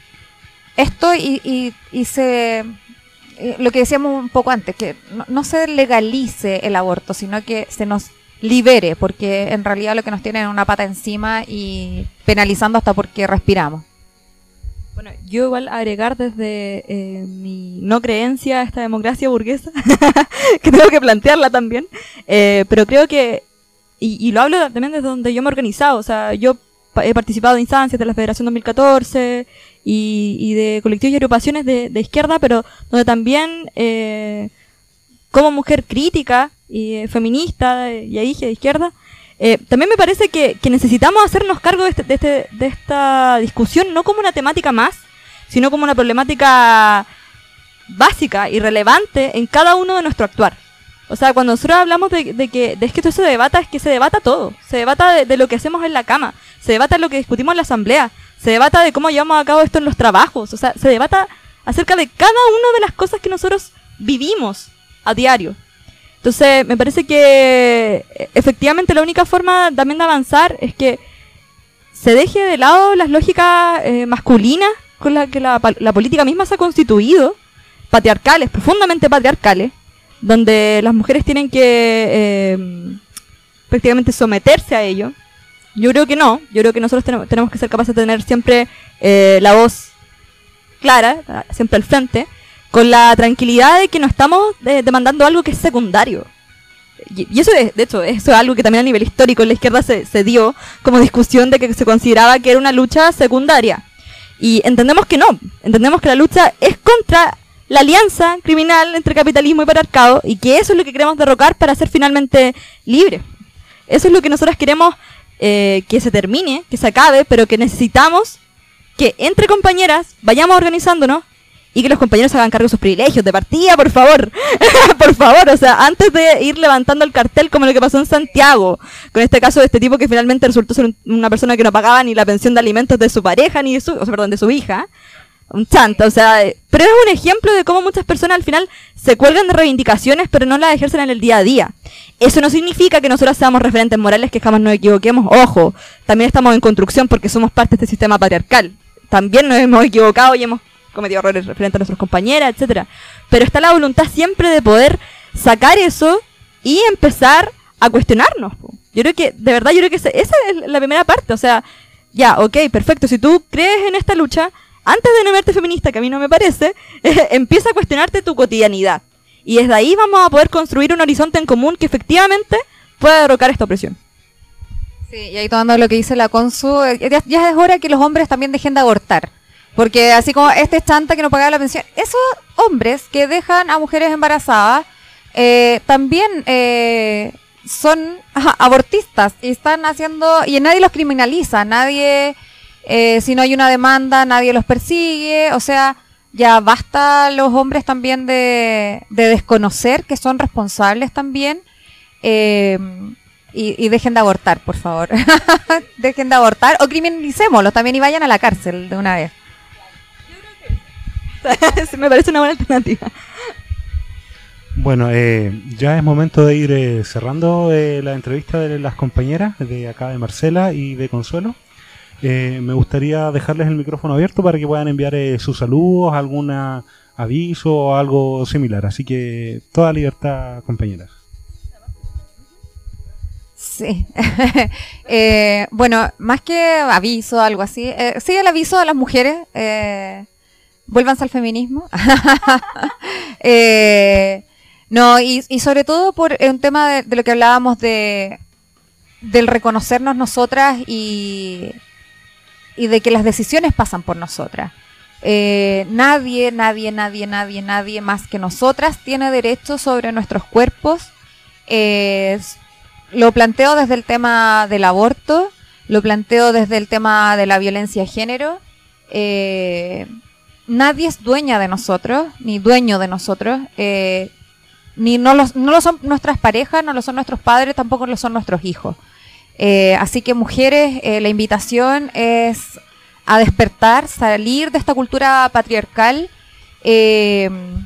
esto y, y, y se eh, lo que decíamos un poco antes, que no, no se legalice el aborto, sino que se nos libere, porque en realidad lo que nos tienen es una pata encima y penalizando hasta porque respiramos. Bueno, yo igual agregar desde eh, mi no creencia a esta democracia burguesa, que tengo que plantearla también, eh, pero creo que, y, y lo hablo también desde donde yo me he organizado, o sea, yo he participado de instancias de la Federación dos mil catorce y, y de colectivos y agrupaciones de, de izquierda, pero donde también eh, como mujer crítica y eh, feminista y ahí de izquierda, eh, también me parece que, que necesitamos hacernos cargo de, este, de, este, de esta discusión no como una temática más, sino como una problemática básica y relevante en cada uno de nuestro actuar. O sea, cuando nosotros hablamos de, de que de que esto se debata, es que se debata todo. Se debata de, de lo que hacemos en la cama, se debata de lo que discutimos en la asamblea, se debata de cómo llevamos a cabo esto en los trabajos, o sea, se debata acerca de cada una de las cosas que nosotros vivimos a diario. Entonces, me parece que efectivamente la única forma también de avanzar es que se deje de lado las lógicas eh, masculinas con las que la, la política misma se ha constituido, patriarcales, profundamente patriarcales, donde las mujeres tienen que eh, prácticamente someterse a ello. Yo creo que no, yo creo que nosotros tenemos, tenemos que ser capaces de tener siempre eh, la voz clara, siempre al frente, con la tranquilidad de que no estamos eh, demandando algo que es secundario. Y, y eso es, de hecho, eso es algo que también a nivel histórico en la izquierda se, se dio como discusión de que se consideraba que era una lucha secundaria. Y entendemos que no, entendemos que la lucha es contra la alianza criminal entre capitalismo y patriarcado, y que eso es lo que queremos derrocar para ser finalmente libres. Eso es lo que nosotros queremos eh, que se termine, que se acabe, pero que necesitamos que entre compañeras vayamos organizándonos y que los compañeros se hagan cargo de sus privilegios de partida, por favor. Por favor, o sea, antes de ir levantando el cartel como lo que pasó en Santiago, con este caso de este tipo que finalmente resultó ser un, una persona que no pagaba ni la pensión de alimentos de su pareja, ni de su, o sea, perdón, de su hija. Un chanta, o sea, pero es un ejemplo de cómo muchas personas al final se cuelgan de reivindicaciones pero no las ejercen en el día a día. Eso no significa que nosotros seamos referentes morales, que jamás nos equivoquemos. Ojo, también estamos en construcción porque somos parte de este sistema patriarcal. También nos hemos equivocado y hemos cometido errores referentes a nuestras compañeras, etcétera. Pero está la voluntad siempre de poder sacar eso y empezar a cuestionarnos. Yo creo que, de verdad, yo creo que esa es la primera parte. O sea, ya, ok, perfecto, si tú crees en esta lucha, antes de no verte feminista, que a mí no me parece, eh, empieza a cuestionarte tu cotidianidad. Y desde ahí vamos a poder construir un horizonte en común que efectivamente pueda derrocar esta opresión. Sí, y ahí tomando lo que dice la Consu, ya, ya es hora que los hombres también dejen de abortar. Porque así como este chanta que no pagaba la pensión, esos hombres que dejan a mujeres embarazadas eh, también eh, son ajá, abortistas y están haciendo, y nadie los criminaliza, nadie... Eh, si no hay una demanda, nadie los persigue. O sea, ya basta los hombres también de, de desconocer que son responsables también. Eh, y, y dejen de abortar, por favor. Dejen de abortar o criminalicémoslos también y vayan a la cárcel de una vez. Me parece una buena alternativa. Bueno, eh, ya es momento de ir eh, cerrando eh, la entrevista de las compañeras de acá de Marcela y de Consuelo. Eh, me gustaría dejarles el micrófono abierto para que puedan enviar eh, sus saludos, algún aviso o algo similar. Así que toda libertad, compañeras. Sí. eh, bueno, más que aviso, algo así. Eh, sí, el aviso a las mujeres. Eh, vuélvanse al feminismo. eh, no, y, y sobre todo por un tema de, de lo que hablábamos de del reconocernos nosotras y... y de que las decisiones pasan por nosotras. Eh, nadie, nadie, nadie, nadie, nadie más que nosotras tiene derecho sobre nuestros cuerpos. Eh, lo planteo desde el tema del aborto, lo planteo desde el tema de la violencia de género. Eh, nadie es dueña de nosotros, ni dueño de nosotros. Eh, ni no, los, no lo son nuestras parejas, no lo son nuestros padres, tampoco lo son nuestros hijos. Eh, así que mujeres, eh, la invitación es a despertar, salir de esta cultura patriarcal eh,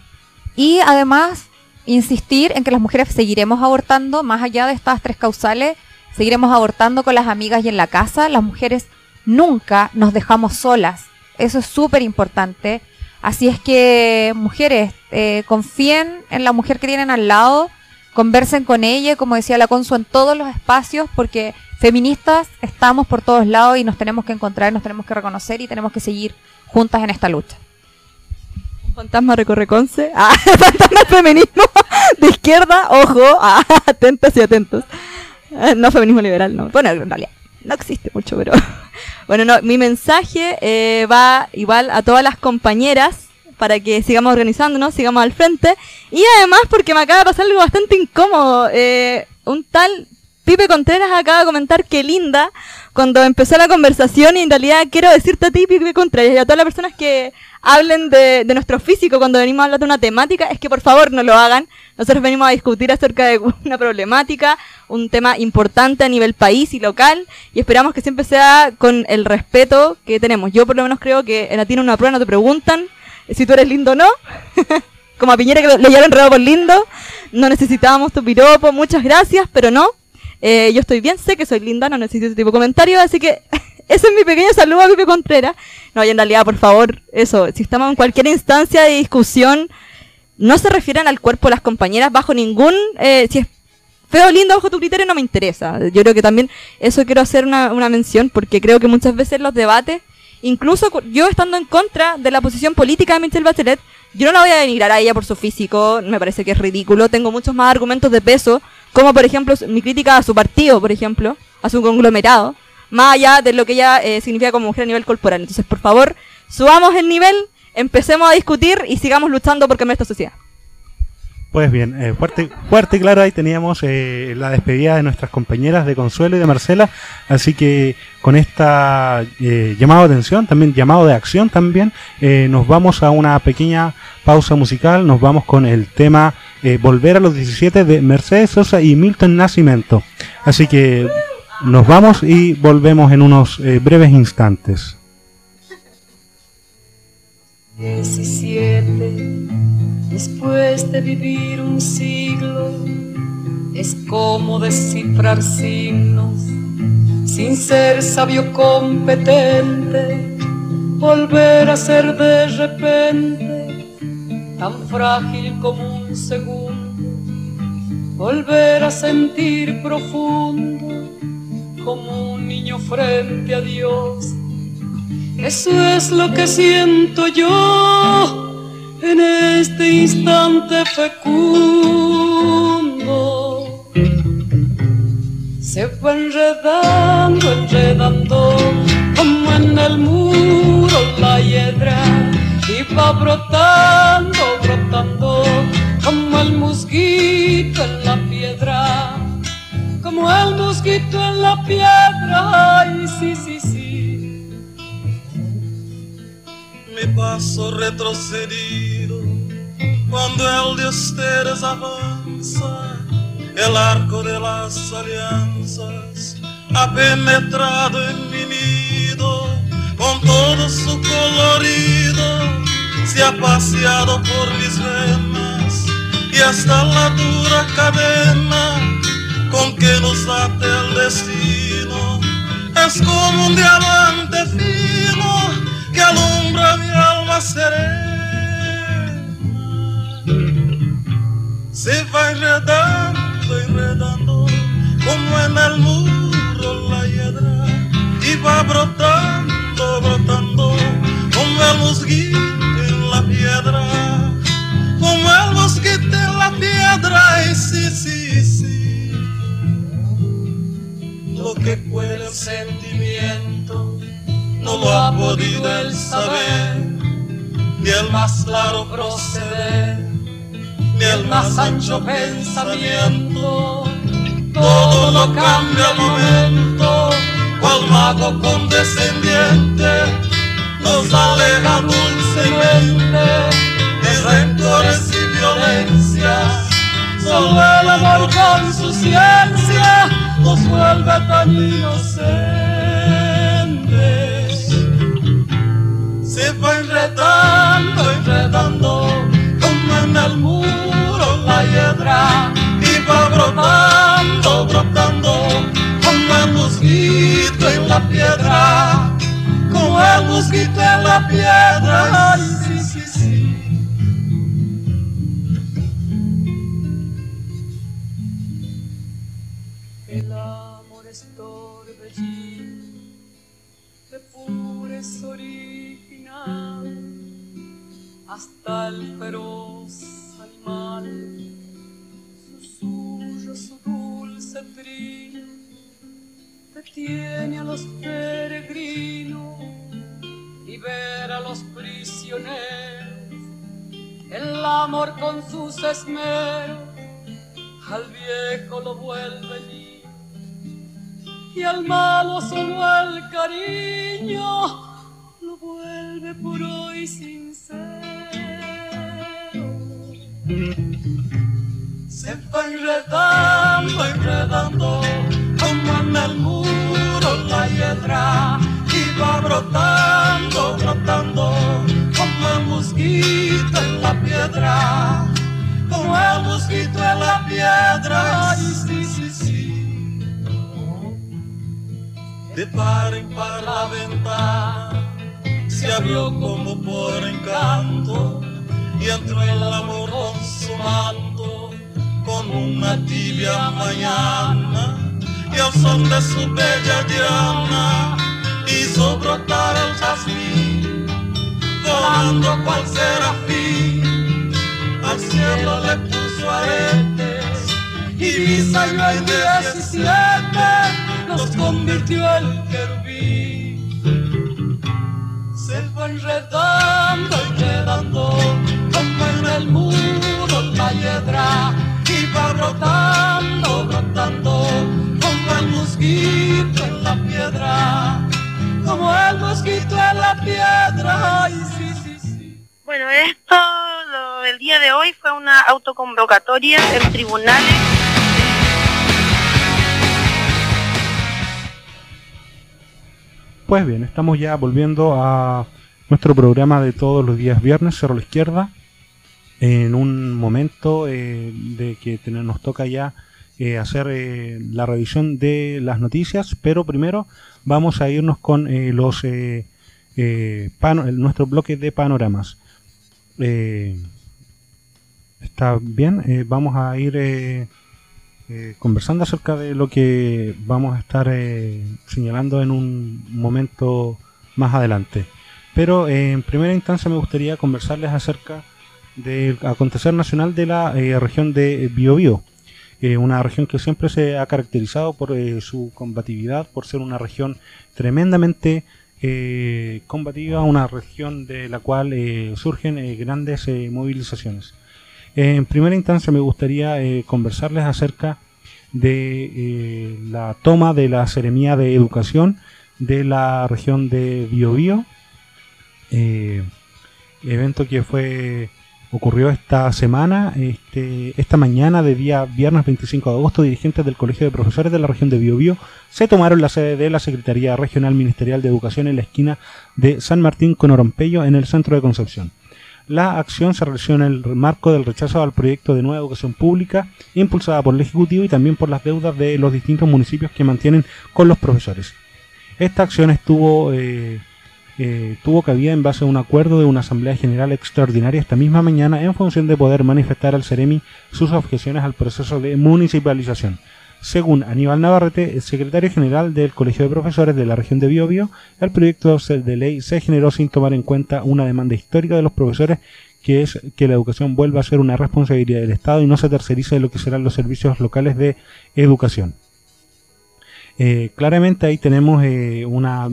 y además insistir en que las mujeres seguiremos abortando más allá de estas tres causales, seguiremos abortando con las amigas y en la casa. Las mujeres nunca nos dejamos solas, eso es súper importante. Así es que mujeres, eh, confíen en la mujer que tienen al lado, conversen con ella, como decía la Consu, en todos los espacios, porque feministas estamos por todos lados y nos tenemos que encontrar, nos tenemos que reconocer y tenemos que seguir juntas en esta lucha. Un fantasma recorre Conce. Ah, fantasma del feminismo de izquierda, ojo, ah, atentos y atentos. Eh, no feminismo liberal, no. Bueno, en realidad no existe mucho, pero... Bueno, no, mi mensaje eh, va igual a todas las compañeras para que sigamos organizándonos, sigamos al frente. Y además porque me acaba de pasar algo bastante incómodo. Eh, un tal Pipe Contreras acaba de comentar que linda cuando empezó la conversación, y en realidad quiero decirte a ti, Pipe Contreras, y a todas las personas que hablen de, de nuestro físico cuando venimos a hablar de una temática, es que por favor no lo hagan. Nosotros venimos a discutir acerca de una problemática, un tema importante a nivel país y local, y esperamos que siempre sea con el respeto que tenemos. Yo por lo menos creo que en la tiene una prueba, no te preguntan si tú eres lindo o no. Como a Piñera que le llevaron enredado por lindo. No necesitábamos tu piropo, muchas gracias, pero no. Eh, yo estoy bien, sé que soy linda, no necesito ese tipo de comentarios, así que ese es mi pequeño saludo a Pipe Contreras. No, y en realidad, por favor, eso, si estamos en cualquier instancia de discusión, no se refieren al cuerpo de las compañeras bajo ningún... Eh, si es feo o lindo bajo tu criterio no me interesa. Yo creo que también eso quiero hacer una, una mención, porque creo que muchas veces los debates, incluso yo estando en contra de la posición política de Michelle Bachelet, yo no la voy a denigrar a ella por su físico, me parece que es ridículo. Tengo muchos más argumentos de peso, como por ejemplo mi crítica a su partido, por ejemplo, a su conglomerado, más allá de lo que ella eh, significa como mujer a nivel corporal. Entonces, por favor, subamos el nivel, empecemos a discutir y sigamos luchando por cambiar esta sociedad. Pues bien, eh, fuerte, fuerte y claro, ahí teníamos eh, la despedida de nuestras compañeras de Consuelo y de Marcela, así que con esta eh, llamado de atención, también llamado de acción también, eh, nos vamos a una pequeña pausa musical, nos vamos con el tema eh, Volver a los diecisiete de Mercedes Sosa y Milton Nascimento, así que nos vamos y volvemos en unos eh, breves instantes. diecisiete Después de vivir un siglo, es como descifrar signos, sin ser sabio competente, volver a ser de repente tan frágil como un segundo, volver a sentir profundo como un niño frente a Dios. Eso es lo que siento yo en este instante fecundo. Se va enredando, enredando como en el muro la hiedra, y va brotando, brotando como el mosquito en la piedra, como el mosquito en la piedra. Ay, sí, sí, sí. Mi paso retrocedido cuando el de ustedes avanza, el arco de las alianzas ha penetrado en mi nido, con todo su colorido se ha paseado por mis venas, y hasta la dura cadena con que nos ate el destino es como un diamante fino que alumbra mi alma serena. Se va enredando, enredando como en el muro la hiedra, y va brotando, brotando como el mosquito en la piedra, como el mosquito en la piedra. Y sí, sí, sí, lo que cuela el sentimiento no lo ha podido él saber, ni el más claro proceder, ni el más ancho pensamiento. Todo lo cambia al momento, cual mago condescendiente nos aleja dulcemente de rencores y violencias. Solo el amor con su ciencia nos vuelve tan inocentes. Se va enredando, enredando como en el muro la hiedra, y va brotando, brotando como el mosquito en la piedra, como el mosquito en la piedra. Ay, sí, sí, sí. El amor es torbellino de pureza original, hasta el feroz animal susurra su dulce trino, detiene a los peregrinos y ver a los prisioneros. El amor con sus esmeros al viejo lo vuelve niño, y al malo solo el cariño lo vuelve puro y sincero. Se va enredando, enredando como en el muro la hiedra, y va brotando, brotando como el mosquito en la piedra, como el mosquito en la piedra. Ay, sí, sí, sí. De par en par la ventana se abrió como por encanto, y y entró el amor consumando con una tibia mañana, y al son de su bella diana hizo brotar el jazmín, volando cual serafín, al cielo le puso aretes y Visa y el diecisiete los convirtió en querubín. Se fue enredando, enredando, como en el muro la hiedra, iba brotando, brotando, como el mosquito en la piedra, como el mosquito en la piedra. Ay, sí, sí, sí. Bueno, esto lo, el día de hoy fue una autoconvocatoria en tribunales. Pues bien, estamos ya volviendo a nuestro programa de todos los días viernes, Cerro a la Izquierda, en un momento eh, de que nos toca ya eh, hacer eh, la revisión de las noticias, pero primero vamos a irnos con eh, los eh, eh, pano, el, nuestro bloque de panoramas. Eh, está bien, eh, vamos a ir eh, eh, conversando acerca de lo que vamos a estar eh, señalando en un momento más adelante. Pero eh, en primera instancia me gustaría conversarles acerca del acontecer nacional de la eh, región de Biobío, eh, una región que siempre se ha caracterizado por eh, su combatividad, por ser una región tremendamente eh, combativa, una región de la cual eh, surgen eh, grandes eh, movilizaciones. Eh, en primera instancia me gustaría eh, conversarles acerca de eh, la toma de la Seremía de Educación de la región de Biobío, eh, evento que fue ocurrió esta semana, este, esta mañana de día viernes veinticinco de agosto. Dirigentes del Colegio de Profesores de la región de Biobío se tomaron la sede de la Secretaría Regional Ministerial de Educación en la esquina de San Martín con Orompeyo en el centro de Concepción. La acción se realizó en el marco del rechazo al proyecto de nueva educación pública impulsada por el Ejecutivo y también por las deudas de los distintos municipios que mantienen con los profesores. Esta acción estuvo eh, eh, tuvo cabida en base a un acuerdo de una Asamblea General Extraordinaria esta misma mañana en función de poder manifestar al Ceremi sus objeciones al proceso de municipalización. Según Aníbal Navarrete, el secretario general del Colegio de Profesores de la región de Biobío, el proyecto de ley se generó sin tomar en cuenta una demanda histórica de los profesores, que es que la educación vuelva a ser una responsabilidad del Estado y no se tercerice lo que serán los servicios locales de educación. Eh, claramente ahí tenemos eh, una,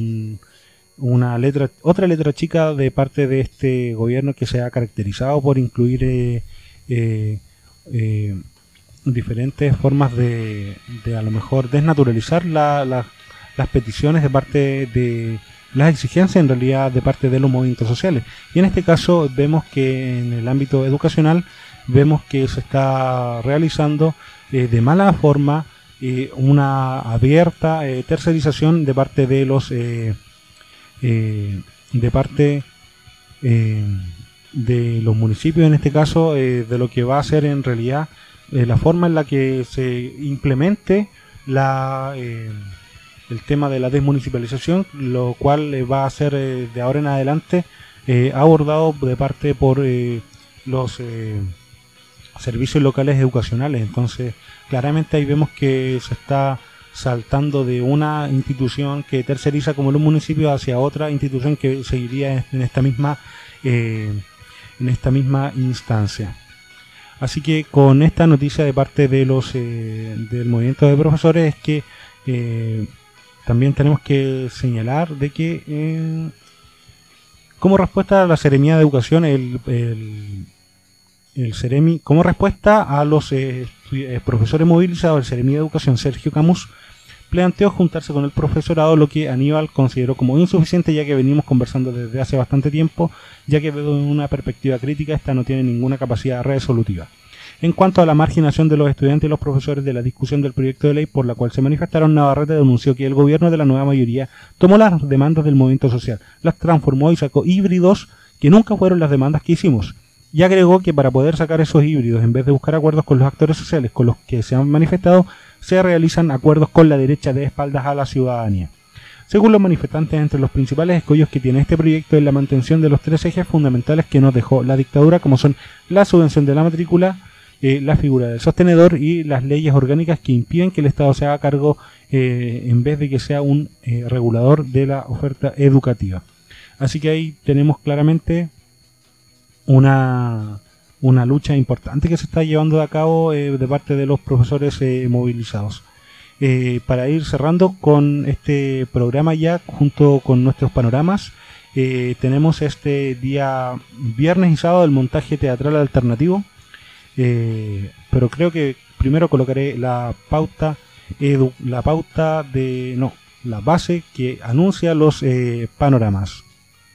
una letra, otra letra chica de parte de este gobierno que se ha caracterizado por incluir eh, eh, eh, diferentes formas de, de a lo mejor desnaturalizar la, la, las peticiones de parte de las exigencias en realidad de parte de los movimientos sociales. Y en este caso vemos que en el ámbito educacional vemos que se está realizando eh, de mala forma eh, una abierta eh, tercerización de parte de los eh, eh, de parte eh, de los municipios, en este caso eh, de lo que va a ser en realidad Eh, la forma en la que se implemente la, eh, el tema de la desmunicipalización, lo cual eh, va a ser eh, de ahora en adelante eh, abordado de parte por eh, los eh, servicios locales educacionales. Entonces claramente ahí vemos que se está saltando de una institución que terceriza como los municipios hacia otra institución que seguiría en esta misma eh, en esta misma instancia. Así que con esta noticia de parte de los eh, del movimiento de profesores es que eh, también tenemos que señalar de que eh, como respuesta a la Seremía de Educación, el, el, el Ceremi, como respuesta a los eh, profesores movilizados, el Ceremi de Educación, Sergio Camus, planteó juntarse con el profesorado, lo que Aníbal consideró como insuficiente, ya que venimos conversando desde hace bastante tiempo, ya que desde una perspectiva crítica esta no tiene ninguna capacidad resolutiva. En cuanto a la marginación de los estudiantes y los profesores de la discusión del proyecto de ley por la cual se manifestaron, Navarrete denunció que el gobierno de la nueva mayoría tomó las demandas del movimiento social, las transformó y sacó híbridos que nunca fueron las demandas que hicimos. Y agregó que para poder sacar esos híbridos, en vez de buscar acuerdos con los actores sociales con los que se han manifestado, se realizan acuerdos con la derecha de espaldas a la ciudadanía. Según los manifestantes, entre los principales escollos que tiene este proyecto es la mantención de los tres ejes fundamentales que nos dejó la dictadura, como son la subvención de la matrícula, eh, la figura del sostenedor y las leyes orgánicas que impiden que el Estado se haga cargo eh, en vez de que sea un eh, regulador de la oferta educativa. Así que ahí tenemos claramente una, una lucha importante que se está llevando a cabo eh, de parte de los profesores eh, movilizados. Eh, para ir cerrando con este programa ya, junto con nuestros panoramas, eh, tenemos este día viernes y sábado el montaje teatral alternativo, eh, pero creo que primero colocaré la pauta, edu, la pauta de, no, la base que anuncia los eh, panoramas.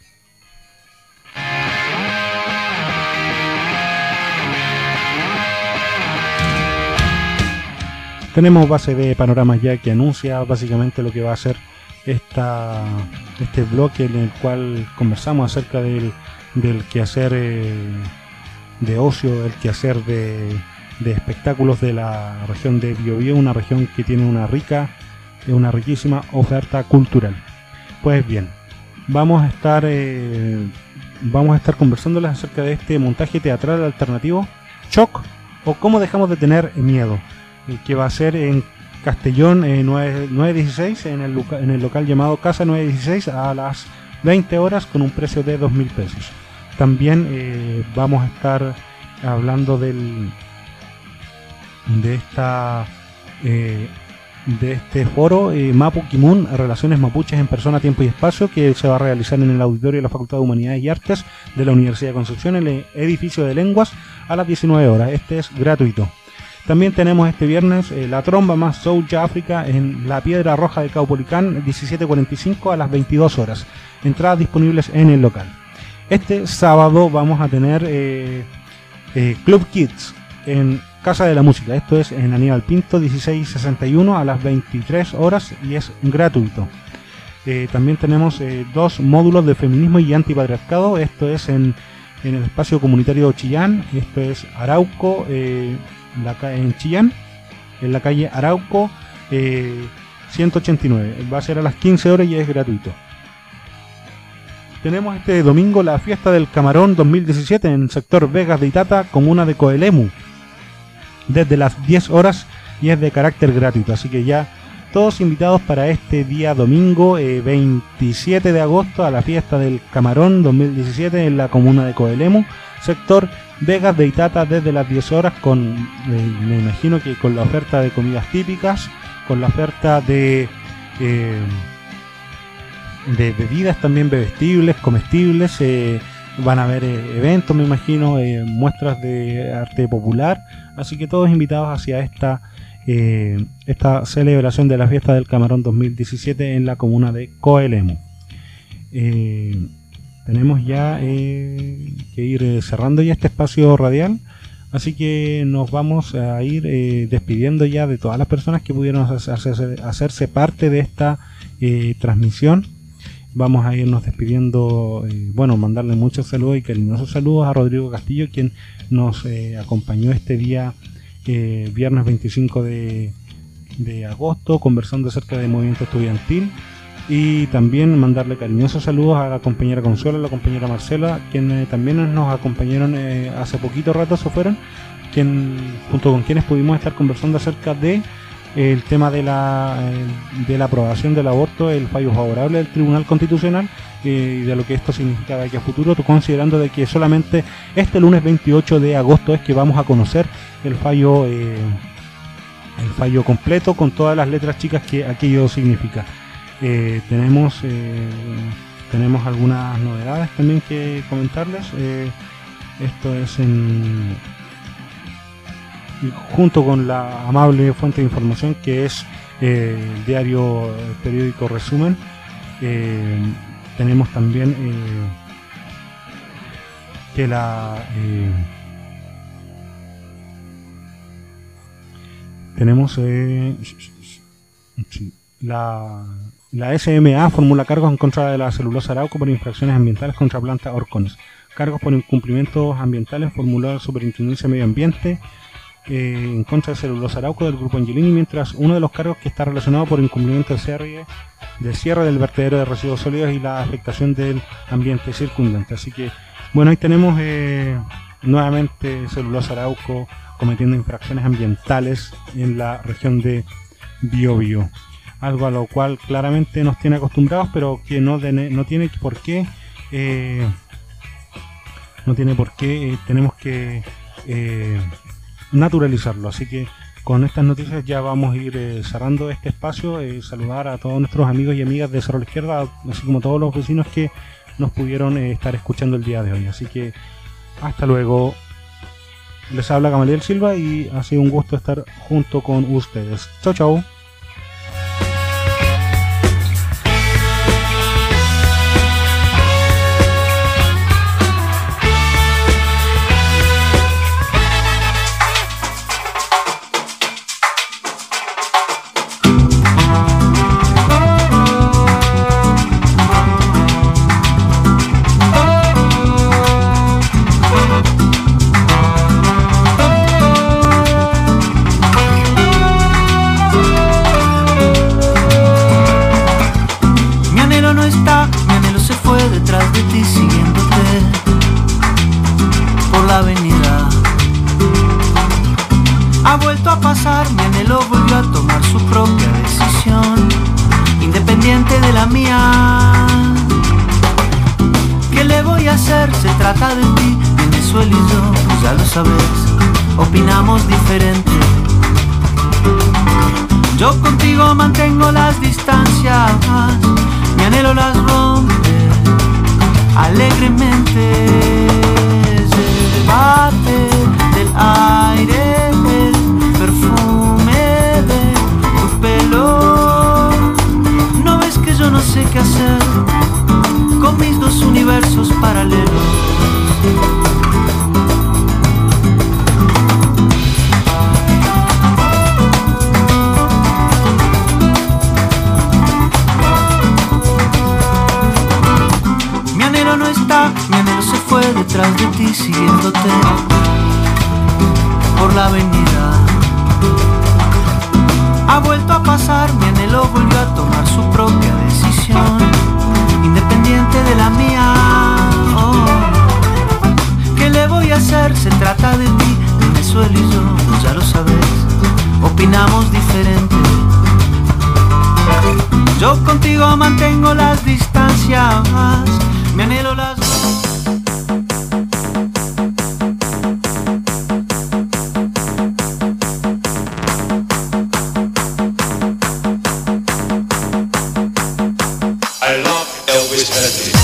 Tenemos base de panoramas ya que anuncia básicamente lo que va a ser esta, este bloque en el cual conversamos acerca del, del quehacer eh, de ocio, el quehacer de, de espectáculos de la región de Biobío, una región que tiene una rica, una riquísima oferta cultural. Pues bien, vamos a estar, eh, vamos a estar conversándoles acerca de este montaje teatral alternativo, Shock, o cómo dejamos de tener miedo, que va a ser en Castellón eh, nueve dieciséis en el, loca, en el local llamado Casa nueve dieciséis a las veinte horas con un precio de dos mil pesos. También eh, vamos a estar hablando del de esta eh, de este foro eh, Mapu Kimun, Relaciones Mapuches en Persona, Tiempo y Espacio, que se va a realizar en el auditorio de la Facultad de Humanidades y Artes de la Universidad de Concepción en el edificio de lenguas a las diecinueve horas. Este es gratuito. También tenemos este viernes eh, la tromba más Soulja África en la Piedra Roja de Caupolicán, diecisiete cuarenta y cinco a las veintidós horas. Entradas disponibles en el local. Este sábado vamos a tener eh, eh, Club Kids en Casa de la Música. Esto es en Aníbal Pinto, dieciséis sesenta y uno a las veintitrés horas y es gratuito. Eh, también tenemos eh, dos módulos de feminismo y antipatriarcado. Esto es en, en el espacio comunitario Chillán. Esto es Arauco, eh, La, en Chillán, en la calle Arauco eh, ciento ochenta y nueve. Va a ser a las quince horas y es gratuito. Tenemos este domingo la fiesta del camarón dos mil diecisiete en el sector Vegas de Itata, comuna de Coelemu, desde las diez horas y es de carácter gratuito. Así que ya todos invitados para este día domingo eh, veintisiete de agosto a la fiesta del camarón dos mil diecisiete en la comuna de Coelemu, sector Vegas de Itata, desde las diez horas, con eh, me imagino que con la oferta de comidas típicas, con la oferta de eh, de bebidas también bebestibles, comestibles, eh, van a haber eh, eventos, me imagino, eh, muestras de arte popular, así que todos invitados hacia esta eh, esta celebración de la fiesta del camarón dos mil diecisiete en la comuna de Coelemu. Eh, Tenemos ya eh, que ir eh, cerrando ya este espacio radial, así que nos vamos a ir eh, despidiendo ya de todas las personas que pudieron hacerse, hacerse parte de esta eh, transmisión. Vamos a irnos despidiendo, eh, bueno, mandarle muchos saludos y cariñosos saludos a Rodrigo Castillo, quien nos eh, acompañó este día, eh, viernes veinticinco de, de agosto, conversando acerca del movimiento estudiantil. Y también mandarle cariñosos saludos a la compañera Consuelo, a la compañera Marcela, quienes también nos acompañaron eh, hace poquito rato, se fueron, quien, junto con quienes pudimos estar conversando acerca de eh, el tema de la eh, de la aprobación del aborto, el fallo favorable del Tribunal Constitucional eh, y de lo que esto significa de aquí a futuro, considerando de que solamente este lunes veintiocho de agosto es que vamos a conocer el fallo eh, el fallo completo con todas las letras chicas que aquello significa. Eh, tenemos eh, tenemos algunas novedades también que comentarles. Eh, esto es en junto con la amable fuente de información que es eh, el diario el periódico Resumen. Eh, tenemos también eh, que la eh, tenemos eh, sí, la La S M A formula cargos en contra de la celulosa Arauco por infracciones ambientales contra planta Orcones. Cargos por incumplimientos ambientales formuló la Superintendencia de Medio Ambiente eh, en contra de celulosa Arauco del Grupo Angelini, mientras uno de los cargos que está relacionado por incumplimiento de C R del cierre del vertedero de residuos sólidos y la afectación del ambiente circundante. Así que, bueno, ahí tenemos eh, nuevamente Celulosa Arauco cometiendo infracciones ambientales en la región de Biobío. Algo a lo cual claramente nos tiene acostumbrados, pero que no, de, no tiene por qué, eh, no tiene por qué, eh, tenemos que eh, naturalizarlo. Así que con estas noticias ya vamos a ir eh, cerrando este espacio, eh, saludar a todos nuestros amigos y amigas de Cerro La Izquierda, así como todos los vecinos que nos pudieron eh, estar escuchando el día de hoy. Así que hasta luego. Les habla Gamaliel Silva y ha sido un gusto estar junto con ustedes. Chau, chau. Opinamos diferente. Yo contigo mantengo las distancias, mi anhelo las rompe alegremente. Llévate del aire el perfume de tu pelo. ¿No ves que yo no sé qué hacer con mis dos universos paralelos? Mi anhelo se fue detrás de ti siguiéndote por la avenida. Ha vuelto a pasar, mi anhelo volvió a tomar su propia decisión, independiente de la mía. Oh, ¿qué le voy a hacer? Se trata de ti, Venezuela y yo, ya lo sabes, opinamos diferente. Yo contigo mantengo las distancias, mi anhelo las... I love Elvis Presley.